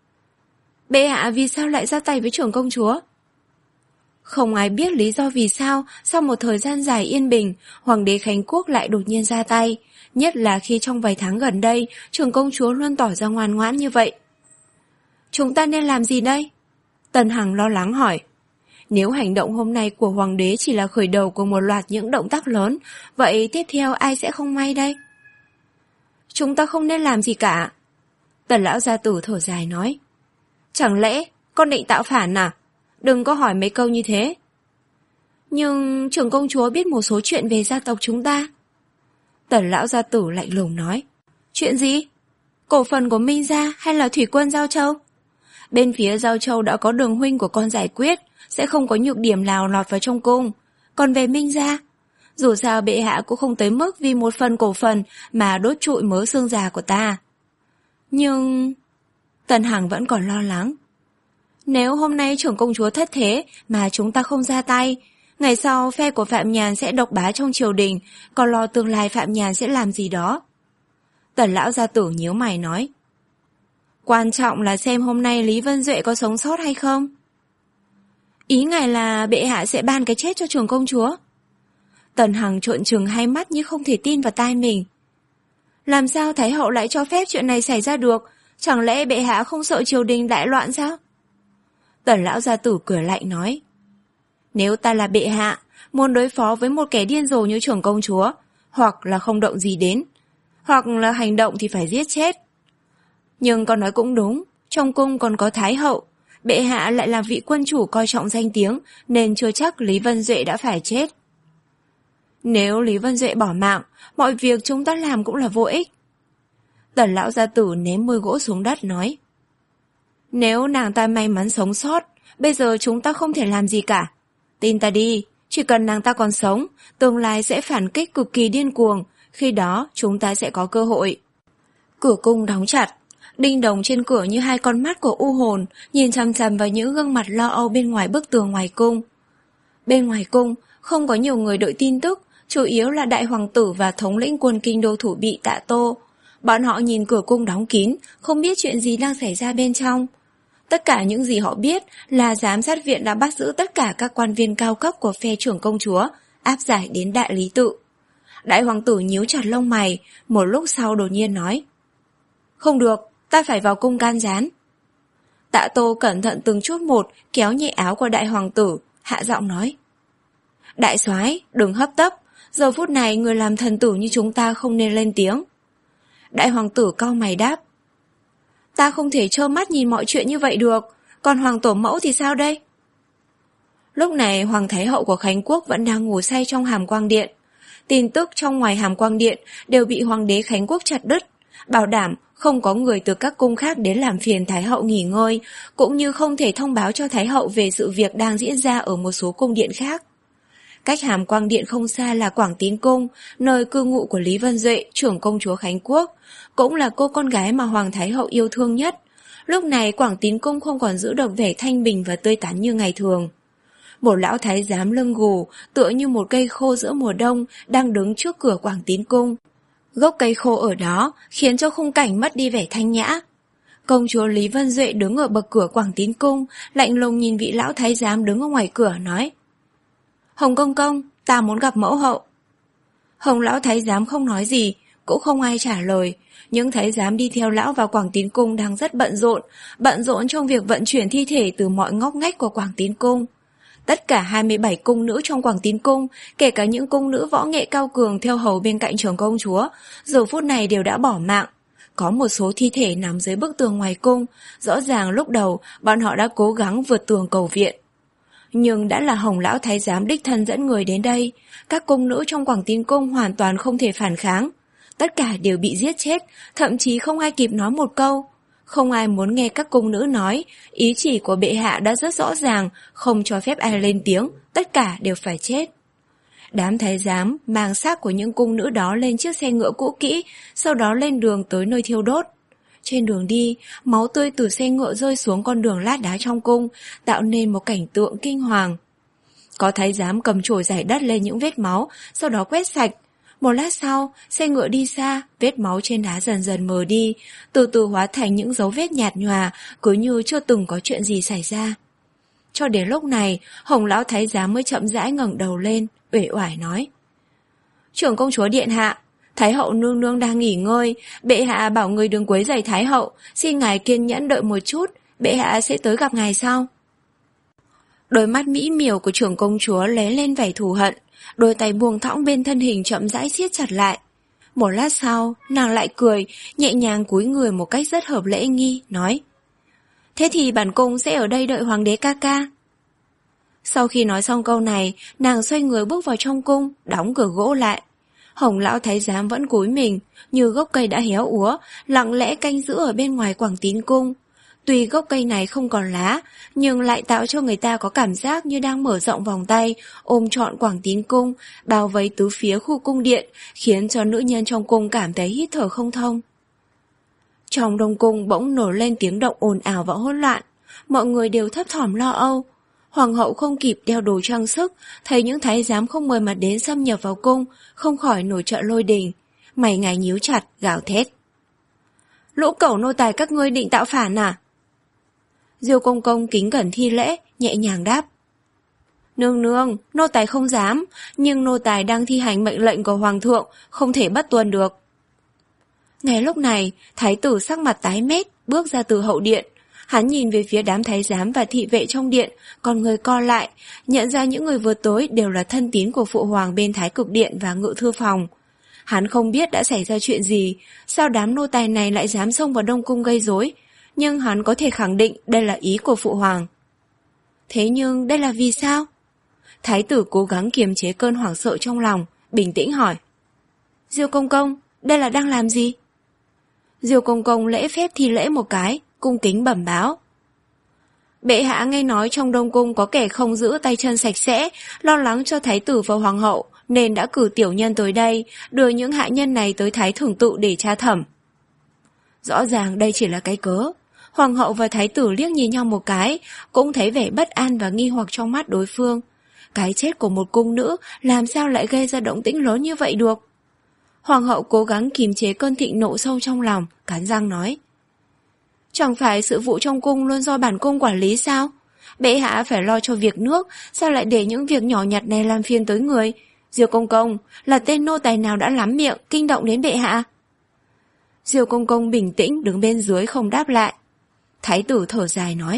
Bệ hạ vì sao lại ra tay với trưởng công chúa? Không ai biết lý do vì sao, sau một thời gian dài yên bình, hoàng đế Khánh Quốc lại đột nhiên ra tay. Nhất là khi trong vài tháng gần đây, trưởng công chúa luôn tỏ ra ngoan ngoãn như vậy. Chúng ta nên làm gì đây? Tần Hằng lo lắng hỏi. Nếu hành động hôm nay của hoàng đế chỉ là khởi đầu của một loạt những động tác lớn, vậy tiếp theo ai sẽ không may đây? Chúng ta không nên làm gì cả. Tần lão gia tử thở dài nói. Chẳng lẽ con định tạo phản à? Đừng có hỏi mấy câu như thế. Nhưng trưởng công chúa biết một số chuyện về gia tộc chúng ta. Tần lão gia tử lạnh lùng nói. Chuyện gì? Cổ phần của Minh gia hay là thủy quân Giao Châu? Bên phía Giao Châu đã có Đường huynh của con giải quyết, sẽ không có nhược điểm nào lọt vào trong cung. Còn về Minh gia, dù sao bệ hạ cũng không tới mức vì một phần cổ phần mà đốt trụi mớ xương già của ta. Nhưng... Tần Hằng vẫn còn lo lắng. Nếu hôm nay trưởng công chúa thất thế mà chúng ta không ra tay, ngày sau phe của Phạm Nhàn sẽ độc bá trong triều đình, còn lo tương lai Phạm Nhàn sẽ làm gì đó. Tần lão gia tử nhíu mày nói. Quan trọng là xem hôm nay Lý Vân Duệ có sống sót hay không. Ý ngài là bệ hạ sẽ ban cái chết cho trưởng công chúa? Tần Hằng trợn trừng hai mắt như không thể tin vào tai mình. Làm sao Thái hậu lại cho phép chuyện này xảy ra được? Chẳng lẽ bệ hạ không sợ triều đình đại loạn sao? Tần lão gia tử cười lạnh nói. Nếu ta là bệ hạ, muốn đối phó với một kẻ điên rồ như trưởng công chúa, hoặc là không động gì đến, hoặc là hành động thì phải giết chết. Nhưng con nói cũng đúng, trong cung còn có Thái hậu, bệ hạ lại là vị quân chủ coi trọng danh tiếng, nên chưa chắc Lý Vân Duệ đã phải chết. Nếu Lý Vân Duệ bỏ mạng, mọi việc chúng ta làm cũng là vô ích. Tần lão gia tử ném môi gỗ xuống đất nói. Nếu nàng ta may mắn sống sót, bây giờ chúng ta không thể làm gì cả. Tin ta đi, chỉ cần nàng ta còn sống, tương lai sẽ phản kích cực kỳ điên cuồng, khi đó chúng ta sẽ có cơ hội. Cửa cung đóng chặt, đinh đồng trên cửa như hai con mắt của u hồn, nhìn chằm chằm vào những gương mặt lo âu bên ngoài bức tường ngoài cung. Bên ngoài cung, không có nhiều người đợi tin tức, chủ yếu là đại hoàng tử và thống lĩnh quân kinh đô thủ bị Tạ Tô. Bọn họ nhìn cửa cung đóng kín, không biết chuyện gì đang xảy ra bên trong. Tất cả những gì họ biết là giám sát viện đã bắt giữ tất cả các quan viên cao cấp của phe trưởng công chúa, áp giải đến đại lý tự. Đại hoàng tử nhíu chặt lông mày, một lúc sau đột nhiên nói. Không được, ta phải vào cung can gián. Tạ Tô cẩn thận từng chút một kéo nhẹ áo của đại hoàng tử, hạ giọng nói. Đại soái, đừng hấp tấp, giờ phút này người làm thần tử như chúng ta không nên lên tiếng. Đại hoàng tử cau mày đáp. Ta không thể trơ mắt nhìn mọi chuyện như vậy được, còn hoàng tổ mẫu thì sao đây? Lúc này hoàng thái hậu của Khánh Quốc vẫn đang ngủ say trong hàm quang điện. Tin tức trong ngoài hàm quang điện đều bị hoàng đế Khánh Quốc chặt đứt, bảo đảm không có người từ các cung khác đến làm phiền thái hậu nghỉ ngơi, cũng như không thể thông báo cho thái hậu về sự việc đang diễn ra ở một số cung điện khác. Cách hàm quang điện không xa là Quảng Tín Cung, nơi cư ngụ của Lý Vân Duệ, trưởng công chúa Khánh Quốc, cũng là cô con gái mà hoàng thái hậu yêu thương nhất. Lúc này Quảng Tín Cung không còn giữ được vẻ thanh bình và tươi tắn như ngày thường. Một lão thái giám lưng gù, tựa như một cây khô giữa mùa đông, đang đứng trước cửa Quảng Tín Cung. Gốc cây khô ở đó khiến cho khung cảnh mất đi vẻ thanh nhã. Công chúa Lý Vân Duệ đứng ở bậc cửa Quảng Tín Cung, lạnh lùng nhìn vị lão thái giám đứng ở ngoài cửa nói. Hồng công công, ta muốn gặp mẫu hậu. Hồng lão thái giám không nói gì, cũng không ai trả lời. Những thái giám đi theo lão vào Quảng Tín Cung đang rất bận rộn, bận rộn trong việc vận chuyển thi thể từ mọi ngóc ngách của Quảng Tín Cung. Tất cả hai mươi bảy cung nữ trong Quảng Tín Cung, kể cả những cung nữ võ nghệ cao cường theo hầu bên cạnh trưởng công chúa, giờ phút này đều đã bỏ mạng. Có một số thi thể nằm dưới bức tường ngoài cung, rõ ràng lúc đầu bọn họ đã cố gắng vượt tường cầu viện. Nhưng đã là Hồng lão thái giám đích thân dẫn người đến đây, các cung nữ trong Quảng Tín Cung hoàn toàn không thể phản kháng. Tất cả đều bị giết chết, thậm chí không ai kịp nói một câu. Không ai muốn nghe các cung nữ nói, ý chỉ của bệ hạ đã rất rõ ràng, không cho phép ai lên tiếng, tất cả đều phải chết. Đám thái giám mang xác của những cung nữ đó lên chiếc xe ngựa cũ kỹ, sau đó lên đường tới nơi thiêu đốt. Trên đường đi, máu tươi từ xe ngựa rơi xuống con đường lát đá trong cung, tạo nên một cảnh tượng kinh hoàng. Có thái giám cầm chổi rải đất lên những vết máu, sau đó quét sạch. Một lát sau, xe ngựa đi xa, vết máu trên đá dần dần mờ đi, từ từ hóa thành những dấu vết nhạt nhòa, cứ như chưa từng có chuyện gì xảy ra. Cho đến lúc này, Hồng lão thái giám mới chậm rãi ngẩng đầu lên, uể oải nói. Trưởng công chúa điện hạ, Thái hậu nương nương đang nghỉ ngơi, bệ hạ bảo người đừng quấy rầy Thái hậu, xin ngài kiên nhẫn đợi một chút, bệ hạ sẽ tới gặp ngài sau. Đôi mắt mỹ miều của trưởng công chúa lóe lên vẻ thù hận, đôi tay buông thõng bên thân hình chậm rãi siết chặt lại. Một lát sau, nàng lại cười, nhẹ nhàng cúi người một cách rất hợp lễ nghi, nói: Thế thì bản cung sẽ ở đây đợi hoàng đế ca ca. Sau khi nói xong câu này, nàng xoay người bước vào trong cung, đóng cửa gỗ lại. Hồng lão thái giám vẫn cúi mình, như gốc cây đã héo úa, lặng lẽ canh giữ ở bên ngoài Quảng Tín cung. Tuy gốc cây này không còn lá, nhưng lại tạo cho người ta có cảm giác như đang mở rộng vòng tay, ôm trọn Quảng Tín cung, bao vây tứ phía khu cung điện, khiến cho nữ nhân trong cung cảm thấy hít thở không thông. Trong đông cung bỗng nổi lên tiếng động ồn ào và hỗn loạn, mọi người đều thấp thỏm lo âu. Hoàng hậu không kịp đeo đồ trang sức, thấy những thái giám không mời mà đến xâm nhập vào cung, không khỏi nổi trận lôi đình. Mày ngài nhíu chặt, gào thét: Lũ cẩu nô tài các ngươi định tạo phản à? Diêu công công kính cẩn thi lễ, nhẹ nhàng đáp: Nương nương, nô tài không dám, nhưng nô tài đang thi hành mệnh lệnh của hoàng thượng, không thể bất tuân được. Ngay lúc này, thái tử sắc mặt tái mét, bước ra từ hậu điện. Hắn nhìn về phía đám thái giám và thị vệ trong điện, còn người co lại, nhận ra những người vừa tới đều là thân tín của phụ hoàng bên Thái Cực Điện và Ngự Thư Phòng. Hắn không biết đã xảy ra chuyện gì, sao đám nô tài này lại dám xông vào Đông Cung gây rối, nhưng hắn có thể khẳng định đây là ý của phụ hoàng. Thế nhưng đây là vì sao? Thái tử cố gắng kiềm chế cơn hoảng sợ trong lòng, bình tĩnh hỏi: Diêu công công, đây là đang làm gì? Diêu công công lễ phép thi lễ một cái, cung kính bẩm báo: Bệ hạ nghe nói trong Đông Cung có kẻ không giữ tay chân sạch sẽ, lo lắng cho thái tử và hoàng hậu, nên đã cử tiểu nhân tới đây, đưa những hạ nhân này tới thái thưởng tự để tra thẩm. Rõ ràng đây chỉ là cái cớ. Hoàng hậu và thái tử liếc nhìn nhau một cái, cũng thấy vẻ bất an và nghi hoặc trong mắt đối phương. Cái chết của một cung nữ làm sao lại gây ra động tĩnh lớn như vậy được? Hoàng hậu cố gắng kìm chế cơn thịnh nộ sâu trong lòng, cắn răng nói: Chẳng phải sự vụ trong cung luôn do bản cung quản lý sao? Bệ hạ phải lo cho việc nước, sao lại để những việc nhỏ nhặt này làm phiền tới người? Diêu công công, là tên nô tài nào đã lắm miệng, kinh động đến bệ hạ? Diêu công công bình tĩnh đứng bên dưới không đáp lại. Thái tử thở dài nói: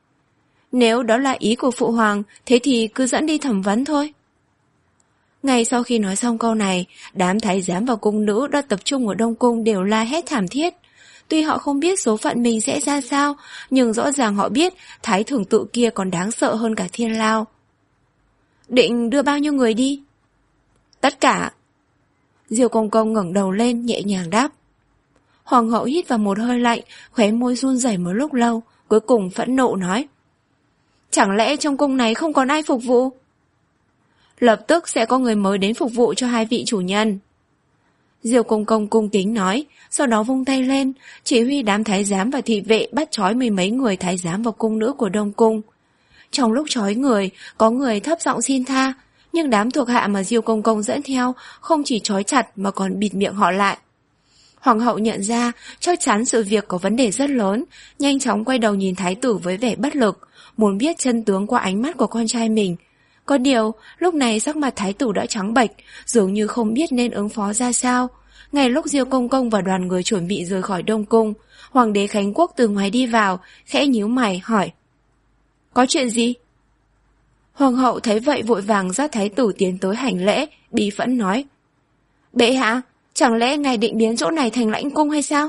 Nếu đó là ý của phụ hoàng, thế thì cứ dẫn đi thẩm vấn thôi. Ngay sau khi nói xong câu này, đám thái giám và cung nữ đã tập trung ở Đông Cung đều la hét thảm thiết. Tuy họ không biết số phận mình sẽ ra sao, nhưng rõ ràng họ biết thái thưởng tự kia còn đáng sợ hơn cả thiên lao. Định đưa bao nhiêu người đi? Tất cả. Diêu công công ngẩng đầu lên nhẹ nhàng đáp. Hoàng hậu hít vào một hơi lạnh, khóe môi run rẩy một lúc lâu, cuối cùng phẫn nộ nói: Chẳng lẽ trong cung này không còn ai phục vụ? Lập tức sẽ có người mới đến phục vụ cho hai vị chủ nhân. Diêu công công cung kính nói, sau đó vung tay lên, chỉ huy đám thái giám và thị vệ bắt trói mười mấy người thái giám và cung nữ của Đông Cung. Trong lúc trói người, có người thấp giọng xin tha, nhưng đám thuộc hạ mà Diêu công công dẫn theo không chỉ trói chặt mà còn bịt miệng họ lại. Hoàng hậu nhận ra chắc chắn sự việc có vấn đề rất lớn, nhanh chóng quay đầu nhìn thái tử với vẻ bất lực, muốn biết chân tướng qua ánh mắt của con trai mình. Có điều, lúc này sắc mặt thái tử đã trắng bệch, dường như không biết nên ứng phó ra sao. Ngay lúc Diêu công công và đoàn người chuẩn bị rời khỏi Đông Cung, Hoàng đế Khánh Quốc từ ngoài đi vào, khẽ nhíu mày hỏi: Có chuyện gì? Hoàng hậu thấy vậy vội vàng dắt thái tử tiến tới hành lễ, bí phẫn nói: Bệ hạ, chẳng lẽ ngài định biến chỗ này thành lãnh cung hay sao?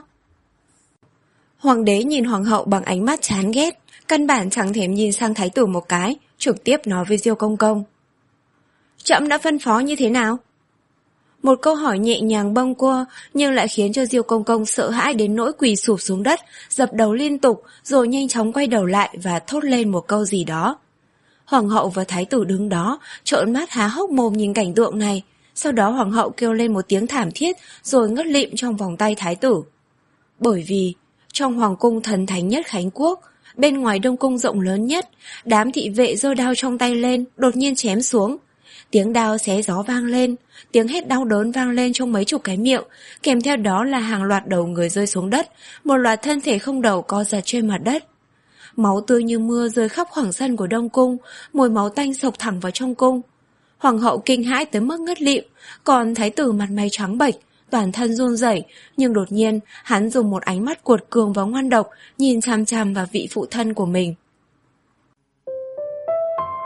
Hoàng đế nhìn hoàng hậu bằng ánh mắt chán ghét, căn bản chẳng thèm nhìn sang thái tử một cái, trực tiếp nói với Diêu công công: Trẫm đã phân phó như thế nào? Một câu hỏi nhẹ nhàng bâng quơ, nhưng lại khiến cho Diêu công công sợ hãi đến nỗi quỳ sụp xuống đất, dập đầu liên tục, rồi nhanh chóng quay đầu lại và thốt lên một câu gì đó. Hoàng hậu và thái tử đứng đó, trợn mắt há hốc mồm nhìn cảnh tượng này. Sau đó hoàng hậu kêu lên một tiếng thảm thiết, rồi ngất lịm trong vòng tay thái tử. Bởi vì, trong hoàng cung thần thánh nhất Khánh Quốc, bên ngoài Đông Cung rộng lớn nhất, đám thị vệ giơ đao trong tay lên, đột nhiên chém xuống. Tiếng đao xé gió vang lên, tiếng hét đau đớn vang lên trong mấy chục cái miệng, kèm theo đó là hàng loạt đầu người rơi xuống đất, một loạt thân thể không đầu co giật trên mặt đất. Máu tươi như mưa rơi khắp khoảng sân của Đông Cung, mùi máu tanh xộc thẳng vào trong cung. Hoàng hậu kinh hãi tới mức ngất lịm, còn thái tử mặt mày trắng bệch, toàn thân run rẩy, nhưng đột nhiên hắn dùng một ánh mắt cuột cường và ngoan độc nhìn chằm chằm vào vị phụ thân của mình.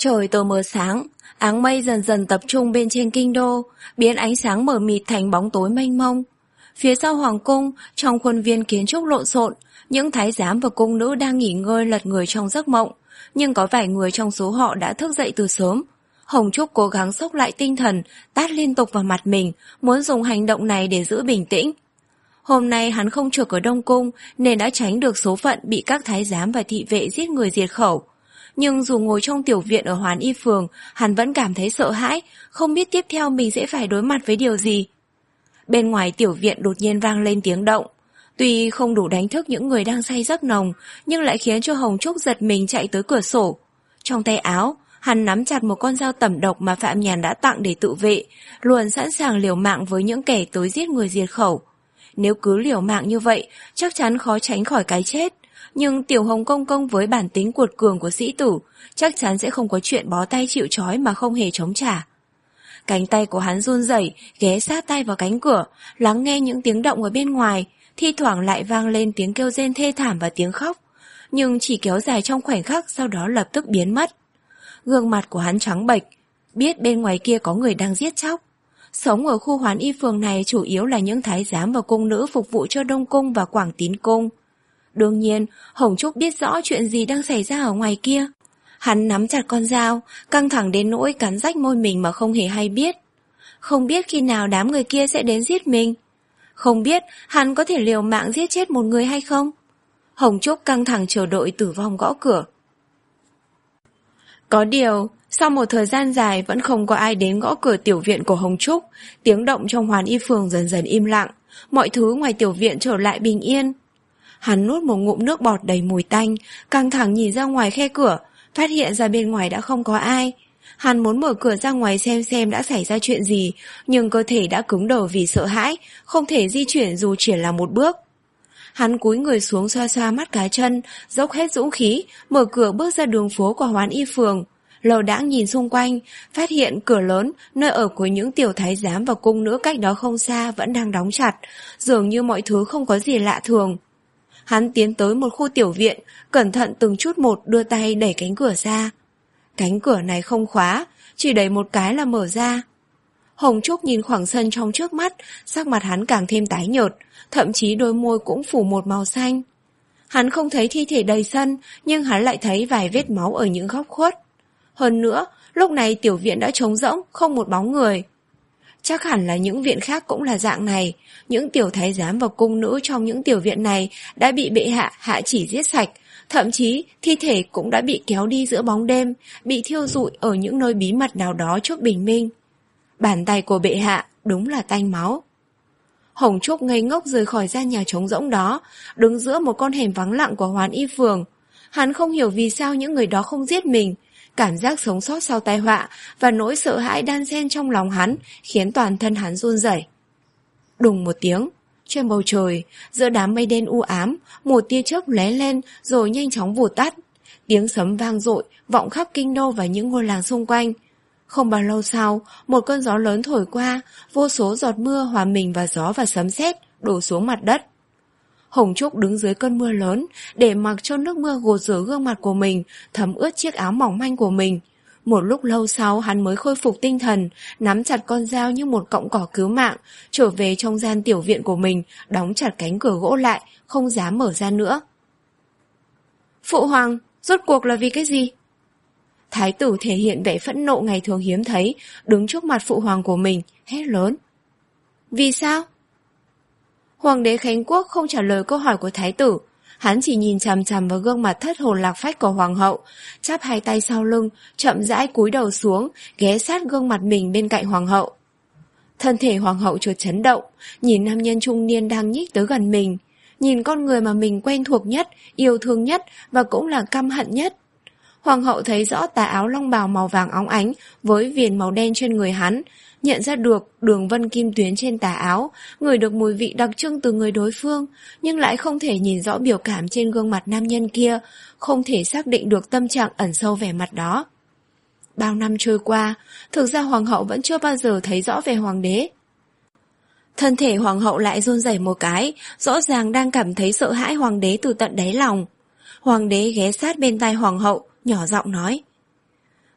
Trời tờ mờ sáng, áng mây dần dần tập trung bên trên kinh đô, biến ánh sáng mờ mịt thành bóng tối mênh mông. Phía sau hoàng cung, trong khuôn viên kiến trúc lộn xộn, những thái giám và cung nữ đang nghỉ ngơi lật người trong giấc mộng, nhưng có vài người trong số họ đã thức dậy từ sớm. Hồng Trúc cố gắng xốc lại tinh thần, tát liên tục vào mặt mình, muốn dùng hành động này để giữ bình tĩnh. Hôm nay hắn không trực ở Đông Cung nên đã tránh được số phận bị các thái giám và thị vệ giết người diệt khẩu. Nhưng dù ngồi trong tiểu viện ở Hoàn Y Phường, hắn vẫn cảm thấy sợ hãi, không biết tiếp theo mình sẽ phải đối mặt với điều gì. Bên ngoài tiểu viện đột nhiên vang lên tiếng động. Tuy không đủ đánh thức những người đang say giấc nồng, nhưng lại khiến cho Hồng Trúc giật mình chạy tới cửa sổ. Trong tay áo, hắn nắm chặt một con dao tẩm độc mà Phạm Nhàn đã tặng để tự vệ, luôn sẵn sàng liều mạng với những kẻ tới giết người diệt khẩu. Nếu cứ liều mạng như vậy, chắc chắn khó tránh khỏi cái chết. Nhưng Tiểu Hồng Công Công với bản tính cuột cường của sĩ tử, chắc chắn sẽ không có chuyện bó tay chịu trói mà không hề chống trả. Cánh tay của hắn run rẩy, ghé sát tay vào cánh cửa, lắng nghe những tiếng động ở bên ngoài, thi thoảng lại vang lên tiếng kêu rên thê thảm và tiếng khóc, nhưng chỉ kéo dài trong khoảnh khắc, sau đó lập tức biến mất. Gương mặt của hắn trắng bệch, biết bên ngoài kia có người đang giết chóc. Sống ở khu Hoán Y Phường này chủ yếu là những thái giám và cung nữ phục vụ cho Đông Cung và Quảng Tín Cung. Đương nhiên, Hồng Trúc biết rõ chuyện gì đang xảy ra ở ngoài kia. Hắn nắm chặt con dao, căng thẳng đến nỗi cắn rách môi mình mà không hề hay biết. Không biết khi nào đám người kia sẽ đến giết mình. Không biết hắn có thể liều mạng giết chết một người hay không. Hồng Trúc căng thẳng chờ đợi tử vong gõ cửa. Có điều, sau một thời gian dài vẫn không có ai đến gõ cửa tiểu viện của Hồng Trúc, tiếng động trong Hoàn Y Phường dần dần im lặng, mọi thứ ngoài tiểu viện trở lại bình yên. Hắn nuốt một ngụm nước bọt đầy mùi tanh, căng thẳng nhìn ra ngoài khe cửa, phát hiện ra bên ngoài đã không có ai. Hắn muốn mở cửa ra ngoài xem xem đã xảy ra chuyện gì, nhưng cơ thể đã cứng đờ vì sợ hãi, không thể di chuyển dù chỉ là một bước. Hắn cúi người xuống xoa xoa mắt cá chân, dốc hết dũng khí, mở cửa bước ra đường phố của Hoán Y Phường. Lờ đãng nhìn xung quanh, phát hiện cửa lớn, nơi ở của những tiểu thái giám và cung nữ cách đó không xa vẫn đang đóng chặt, dường như mọi thứ không có gì lạ thường. Hắn tiến tới một khu tiểu viện, cẩn thận từng chút một đưa tay đẩy cánh cửa ra. Cánh cửa này không khóa, chỉ đẩy một cái là mở ra. Hồng Trúc nhìn khoảng sân trong trước mắt, sắc mặt hắn càng thêm tái nhợt, thậm chí đôi môi cũng phủ một màu xanh. Hắn không thấy thi thể đầy sân, nhưng hắn lại thấy vài vết máu ở những góc khuất. Hơn nữa, lúc này tiểu viện đã trống rỗng, không một bóng người. Chắc hẳn là những viện khác cũng là dạng này, những tiểu thái giám và cung nữ trong những tiểu viện này đã bị bệ hạ hạ chỉ giết sạch, thậm chí thi thể cũng đã bị kéo đi giữa bóng đêm, bị thiêu rụi ở những nơi bí mật nào đó trước bình minh. Bàn tay của bệ hạ đúng là tanh máu. Hồng Trúc ngây ngốc rời khỏi gian nhà trống rỗng đó, đứng giữa một con hẻm vắng lặng của Hoán Y Phường. Hắn không hiểu vì sao những người đó không giết mình. Cảm giác sống sót sau tai họa và nỗi sợ hãi đan xen trong lòng hắn khiến toàn thân hắn run rẩy. Đùng một tiếng, trên bầu trời, giữa đám mây đen u ám, một tia chớp lóe lên rồi nhanh chóng vụt tắt. Tiếng sấm vang dội vọng khắp kinh đô và những ngôi làng xung quanh. Không bao lâu sau, một cơn gió lớn thổi qua, vô số giọt mưa hòa mình vào gió và sấm sét đổ xuống mặt đất. Hồng Trúc đứng dưới cơn mưa lớn, để mặc cho nước mưa gột rửa gương mặt của mình, thấm ướt chiếc áo mỏng manh của mình. Một lúc lâu sau hắn mới khôi phục tinh thần, nắm chặt con dao như một cọng cỏ cứu mạng, trở về trong gian tiểu viện của mình, đóng chặt cánh cửa gỗ lại, không dám mở ra nữa. Phụ hoàng, rốt cuộc là vì cái gì? Thái tử thể hiện vẻ phẫn nộ ngày thường hiếm thấy, đứng trước mặt phụ hoàng của mình, hét lớn. Vì sao? Hoàng đế Khánh Quốc không trả lời câu hỏi của thái tử, hắn chỉ nhìn chằm chằm vào gương mặt thất hồn lạc phách của hoàng hậu, chắp hai tay sau lưng, chậm rãi cúi đầu xuống, ghé sát gương mặt mình bên cạnh hoàng hậu. Thân thể hoàng hậu chợt chấn động, nhìn nam nhân trung niên đang nhích tới gần mình, nhìn con người mà mình quen thuộc nhất, yêu thương nhất và cũng là căm hận nhất. Hoàng hậu thấy rõ tà áo long bào màu vàng óng ánh với viền màu đen trên người hắn, nhận ra được đường vân kim tuyến trên tà áo, ngửi được mùi vị đặc trưng từ người đối phương, nhưng lại không thể nhìn rõ biểu cảm trên gương mặt nam nhân kia, không thể xác định được tâm trạng ẩn sâu vẻ mặt đó. Bao năm trôi qua, thực ra hoàng hậu vẫn chưa bao giờ thấy rõ về hoàng đế. Thân thể hoàng hậu lại run rẩy một cái, rõ ràng đang cảm thấy sợ hãi hoàng đế từ tận đáy lòng. Hoàng đế ghé sát bên tai hoàng hậu, nhỏ giọng nói.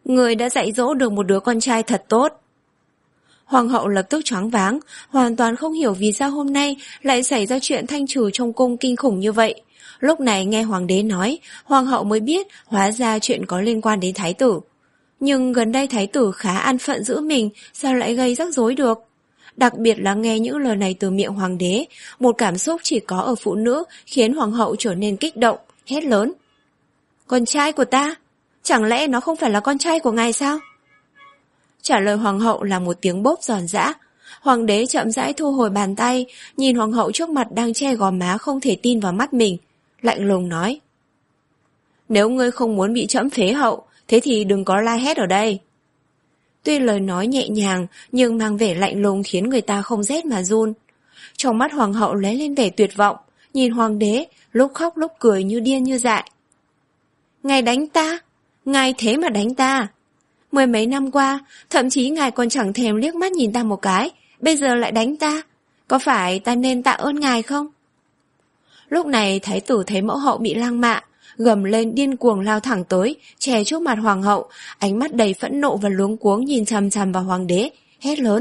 Người đã dạy dỗ được một đứa con trai thật tốt. Hoàng hậu lập tức choáng váng, hoàn toàn không hiểu vì sao hôm nay lại xảy ra chuyện thanh trừ trong cung kinh khủng như vậy. Lúc này nghe hoàng đế nói, hoàng hậu mới biết hóa ra chuyện có liên quan đến thái tử. Nhưng gần đây thái tử khá an phận giữ mình, sao lại gây rắc rối được? Đặc biệt là nghe những lời này từ miệng hoàng đế, một cảm xúc chỉ có ở phụ nữ khiến hoàng hậu trở nên kích động, hét lớn. Con trai của ta? Chẳng lẽ nó không phải là con trai của ngài sao? Trả lời hoàng hậu là một tiếng bốp giòn giã. Hoàng đế chậm rãi thu hồi bàn tay, nhìn hoàng hậu trước mặt đang che gò má không thể tin vào mắt mình, lạnh lùng nói. Nếu ngươi không muốn bị trẫm phế hậu, thế thì đừng có la hét ở đây. Tuy lời nói nhẹ nhàng, nhưng mang vẻ lạnh lùng khiến người ta không rét mà run. Trong mắt hoàng hậu lóe lên vẻ tuyệt vọng, nhìn hoàng đế, lúc khóc lúc cười như điên như dại. Ngài đánh ta? Ngài thế mà đánh ta? Mười mấy năm qua, thậm chí ngài còn chẳng thèm liếc mắt nhìn ta một cái, bây giờ lại đánh ta. Có phải ta nên tạ ơn ngài không? Lúc này thái tử thấy mẫu hậu bị lăng mạ, gầm lên điên cuồng lao thẳng tới, chè trước mặt hoàng hậu, ánh mắt đầy phẫn nộ và luống cuống nhìn chằm chằm vào hoàng đế, hét lớn.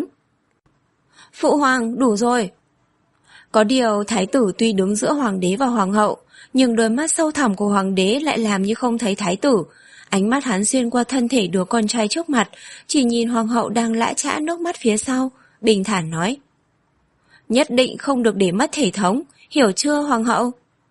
Phụ hoàng, đủ rồi. Có điều thái tử tuy đứng giữa hoàng đế và hoàng hậu, nhưng đôi mắt sâu thẳm của hoàng đế lại làm như không thấy thái tử. Ánh mắt hắn xuyên qua thân thể đứa con trai trước mặt, chỉ nhìn hoàng hậu đang lã chã nước mắt phía sau, bình thản nói. Nhất định không được để mất thể thống, hiểu chưa hoàng hậu?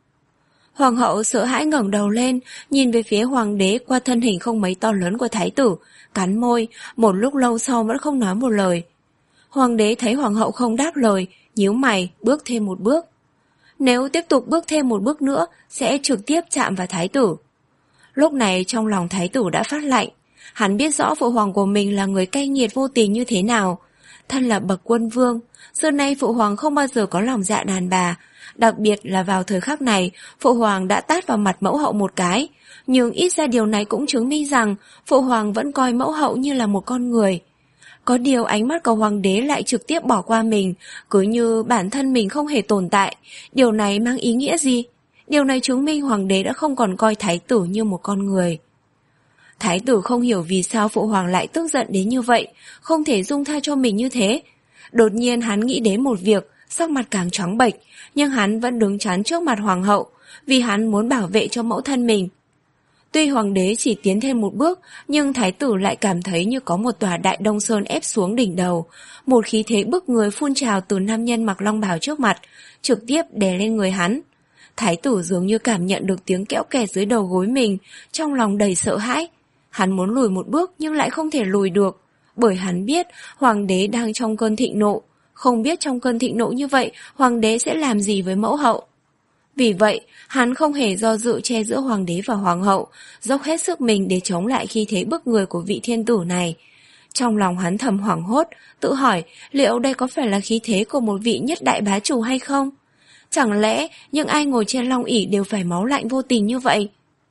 Hoàng hậu sợ hãi ngẩng đầu lên, nhìn về phía hoàng đế qua thân hình không mấy to lớn của thái tử, cắn môi, một lúc lâu sau vẫn không nói một lời. Hoàng đế thấy hoàng hậu không đáp lời, nhíu mày, bước thêm một bước. Nếu tiếp tục bước thêm một bước nữa, sẽ trực tiếp chạm vào thái tử. Lúc này trong lòng thái tử đã phát lạnh, hắn biết rõ phụ hoàng của mình là người cay nghiệt vô tình như thế nào. Thân là bậc quân vương, xưa nay phụ hoàng không bao giờ có lòng dạ đàn bà, đặc biệt là vào thời khắc này, phụ hoàng đã tát vào mặt mẫu hậu một cái, nhưng ít ra điều này cũng chứng minh rằng phụ hoàng vẫn coi mẫu hậu như là một con người. Có điều ánh mắt của hoàng đế lại trực tiếp bỏ qua mình, cứ như bản thân mình không hề tồn tại. Điều này mang ý nghĩa gì? Điều này chứng minh hoàng đế đã không còn coi thái tử như một con người. Thái tử không hiểu vì sao phụ hoàng lại tức giận đến như vậy, không thể dung tha cho mình như thế. Đột nhiên hắn nghĩ đến một việc, sắc mặt càng trắng bệch, nhưng hắn vẫn đứng chắn trước mặt hoàng hậu, vì hắn muốn bảo vệ cho mẫu thân mình. Tuy hoàng đế chỉ tiến thêm một bước, nhưng thái tử lại cảm thấy như có một tòa đại đông sơn ép xuống đỉnh đầu, một khí thế bức người phun trào từ nam nhân mặc long bào trước mặt, trực tiếp đè lên người hắn. Thái tử dường như cảm nhận được tiếng kẽo kẹt dưới đầu gối mình, trong lòng đầy sợ hãi. Hắn muốn lùi một bước nhưng lại không thể lùi được, bởi hắn biết hoàng đế đang trong cơn thịnh nộ, không biết trong cơn thịnh nộ như vậy hoàng đế sẽ làm gì với mẫu hậu. Vì vậy, hắn không hề do dự che giữa hoàng đế và hoàng hậu, dốc hết sức mình để chống lại khí thế bức người của vị thiên tử này. Trong lòng hắn thầm hoảng hốt, tự hỏi liệu đây có phải là khí thế của một vị nhất đại bá chủ hay không? Chẳng lẽ những ai ngồi trên long ỷ đều phải máu lạnh vô tình như vậy?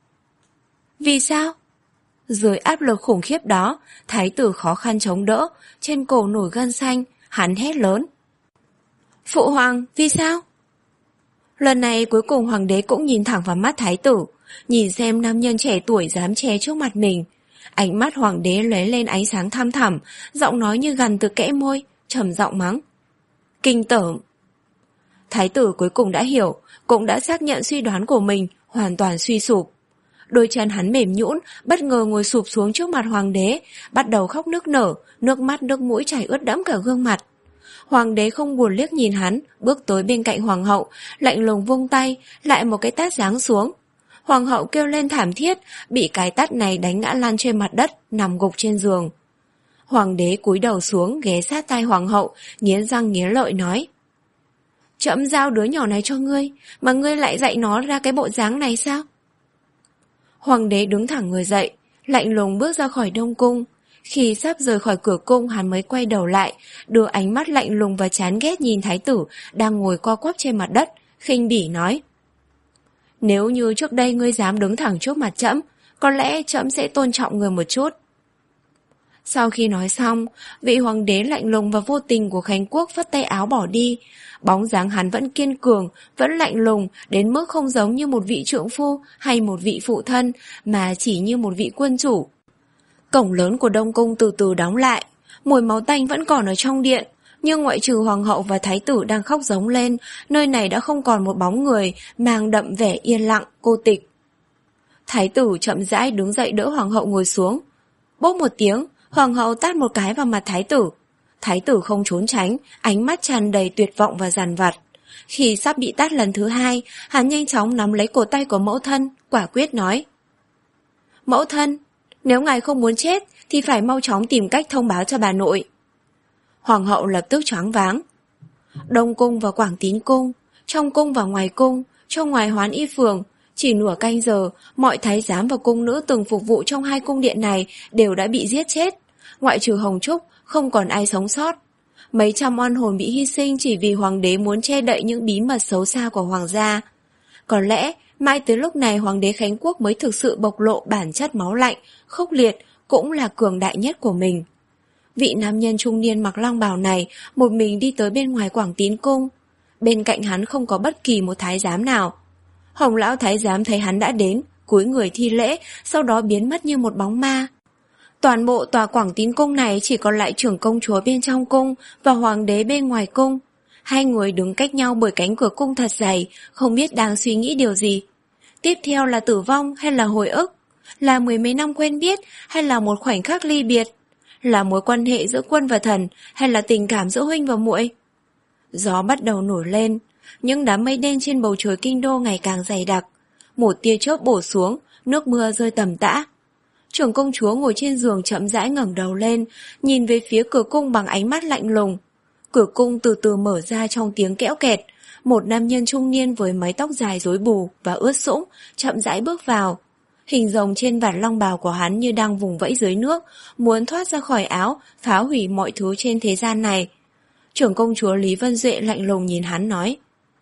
Vì sao? Dưới áp lực khủng khiếp đó, thái tử khó khăn chống đỡ, trên cổ nổi gân xanh, hắn hét lớn. Phụ hoàng, vì sao? Lần này cuối cùng hoàng đế cũng nhìn thẳng vào mắt thái tử, nhìn xem nam nhân trẻ tuổi dám che trước mặt mình. Ánh mắt hoàng đế lóe lên ánh sáng thăm thẳm, giọng nói như gằn từ kẽ môi, trầm giọng mắng. Kinh tởm. Thái tử cuối cùng đã hiểu, cũng đã xác nhận suy đoán của mình, hoàn toàn suy sụp. Đôi chân hắn mềm nhũn, bất ngờ ngồi sụp xuống trước mặt hoàng đế, bắt đầu khóc nức nở, nước mắt nước mũi chảy ướt đẫm cả gương mặt. Hoàng đế không buồn liếc nhìn hắn, bước tới bên cạnh hoàng hậu, lạnh lùng vung tay, lại một cái tát giáng xuống. Hoàng hậu kêu lên thảm thiết, bị cái tát này đánh ngã lăn trên mặt đất, nằm gục trên giường. Hoàng đế cúi đầu xuống, ghé sát tai hoàng hậu, nghiến răng nghiến lợi nói. Trẫm giao đứa nhỏ này cho ngươi, mà ngươi lại dạy nó ra cái bộ dáng này sao? Hoàng đế đứng thẳng người dậy, lạnh lùng bước ra khỏi đông cung. Khi sắp rời khỏi cửa cung, hắn mới quay đầu lại, đưa ánh mắt lạnh lùng và chán ghét nhìn thái tử đang ngồi co quắp trên mặt đất, khinh bỉ nói. Nếu như trước đây ngươi dám đứng thẳng trước mặt trẫm, có lẽ trẫm sẽ tôn trọng ngươi một chút. Sau khi nói xong, vị hoàng đế lạnh lùng và vô tình của Khánh Quốc phất tay áo bỏ đi. Bóng dáng hắn vẫn kiên cường, vẫn lạnh lùng, đến mức không giống như một vị trượng phu hay một vị phụ thân, mà chỉ như một vị quân chủ. Cổng lớn của Đông Cung từ từ đóng lại, mùi máu tanh vẫn còn ở trong điện, nhưng ngoại trừ hoàng hậu và thái tử đang khóc giống lên, nơi này đã không còn một bóng người, mang đậm vẻ yên lặng, cô tịch. Thái tử chậm rãi đứng dậy đỡ hoàng hậu ngồi xuống. Bốp một tiếng, hoàng hậu tát một cái vào mặt thái tử. Thái tử không trốn tránh, ánh mắt tràn đầy tuyệt vọng và dằn vặt. Khi sắp bị tát lần thứ hai, hắn nhanh chóng nắm lấy cổ tay của mẫu thân, quả quyết nói: Mẫu thân, nếu ngài không muốn chết thì phải mau chóng tìm cách thông báo cho bà nội. Hoàng hậu lập tức choáng váng. Đông cung và Quảng Tín cung, trong cung và ngoài cung, trong ngoài Hoán Y phường, chỉ nửa canh giờ, mọi thái giám và cung nữ từng phục vụ trong hai cung điện này đều đã bị giết chết. Ngoại trừ Hồng Trúc, không còn ai sống sót. Mấy trăm oan hồn bị hy sinh chỉ vì hoàng đế muốn che đậy những bí mật xấu xa của hoàng gia. Có lẽ, mãi tới lúc này hoàng đế Khánh Quốc mới thực sự bộc lộ bản chất máu lạnh, khốc liệt, cũng là cường đại nhất của mình. Vị nam nhân trung niên mặc long bào này một mình đi tới bên ngoài Quảng Tín cung. Bên cạnh hắn không có bất kỳ một thái giám nào. Hồng lão thái giám thấy hắn đã đến, cúi người thi lễ, sau đó biến mất như một bóng ma. Toàn bộ tòa Quảng Tín cung này chỉ còn lại trưởng công chúa bên trong cung và hoàng đế bên ngoài cung. Hai người đứng cách nhau bởi cánh cửa cung thật dày, không biết đang suy nghĩ điều gì. Tiếp theo là tử vong hay là hồi ức? Là mười mấy năm quen biết hay là một khoảnh khắc ly biệt? Là mối quan hệ giữa quân và thần hay là tình cảm giữa huynh và muội? Gió bắt đầu nổi lên, những đám mây đen trên bầu trời kinh đô ngày càng dày đặc. Một tia chớp bổ xuống, nước mưa rơi tầm tã. Trưởng công chúa ngồi trên giường chậm rãi ngẩng đầu lên, nhìn về phía cửa cung bằng ánh mắt lạnh lùng. Cửa cung từ từ mở ra trong tiếng kẽo kẹt. Một nam nhân trung niên với mái tóc dài rối bù và ướt sũng chậm rãi bước vào. Hình rồng trên vạt long bào của hắn như đang vùng vẫy dưới nước, muốn thoát ra khỏi áo, phá hủy mọi thứ trên thế gian này. Trưởng công chúa Lý Vân Duệ lạnh lùng nhìn hắn nói: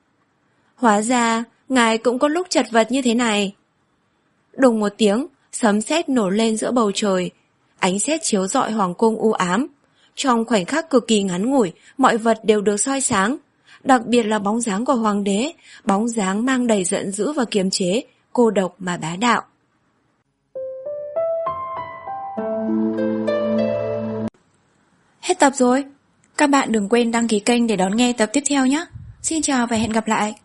Hóa ra, ngài cũng có lúc chật vật như thế này. Đùng một tiếng, sấm sét nổ lên giữa bầu trời. Ánh sét chiếu rọi hoàng cung u ám. Trong khoảnh khắc cực kỳ ngắn ngủi, mọi vật đều được soi sáng. Đặc biệt là bóng dáng của hoàng đế, bóng dáng mang đầy giận dữ và kiềm chế, cô độc mà bá đạo. Hết tập rồi. Các bạn đừng quên đăng ký kênh để đón nghe tập tiếp theo nhé. Xin chào và hẹn gặp lại.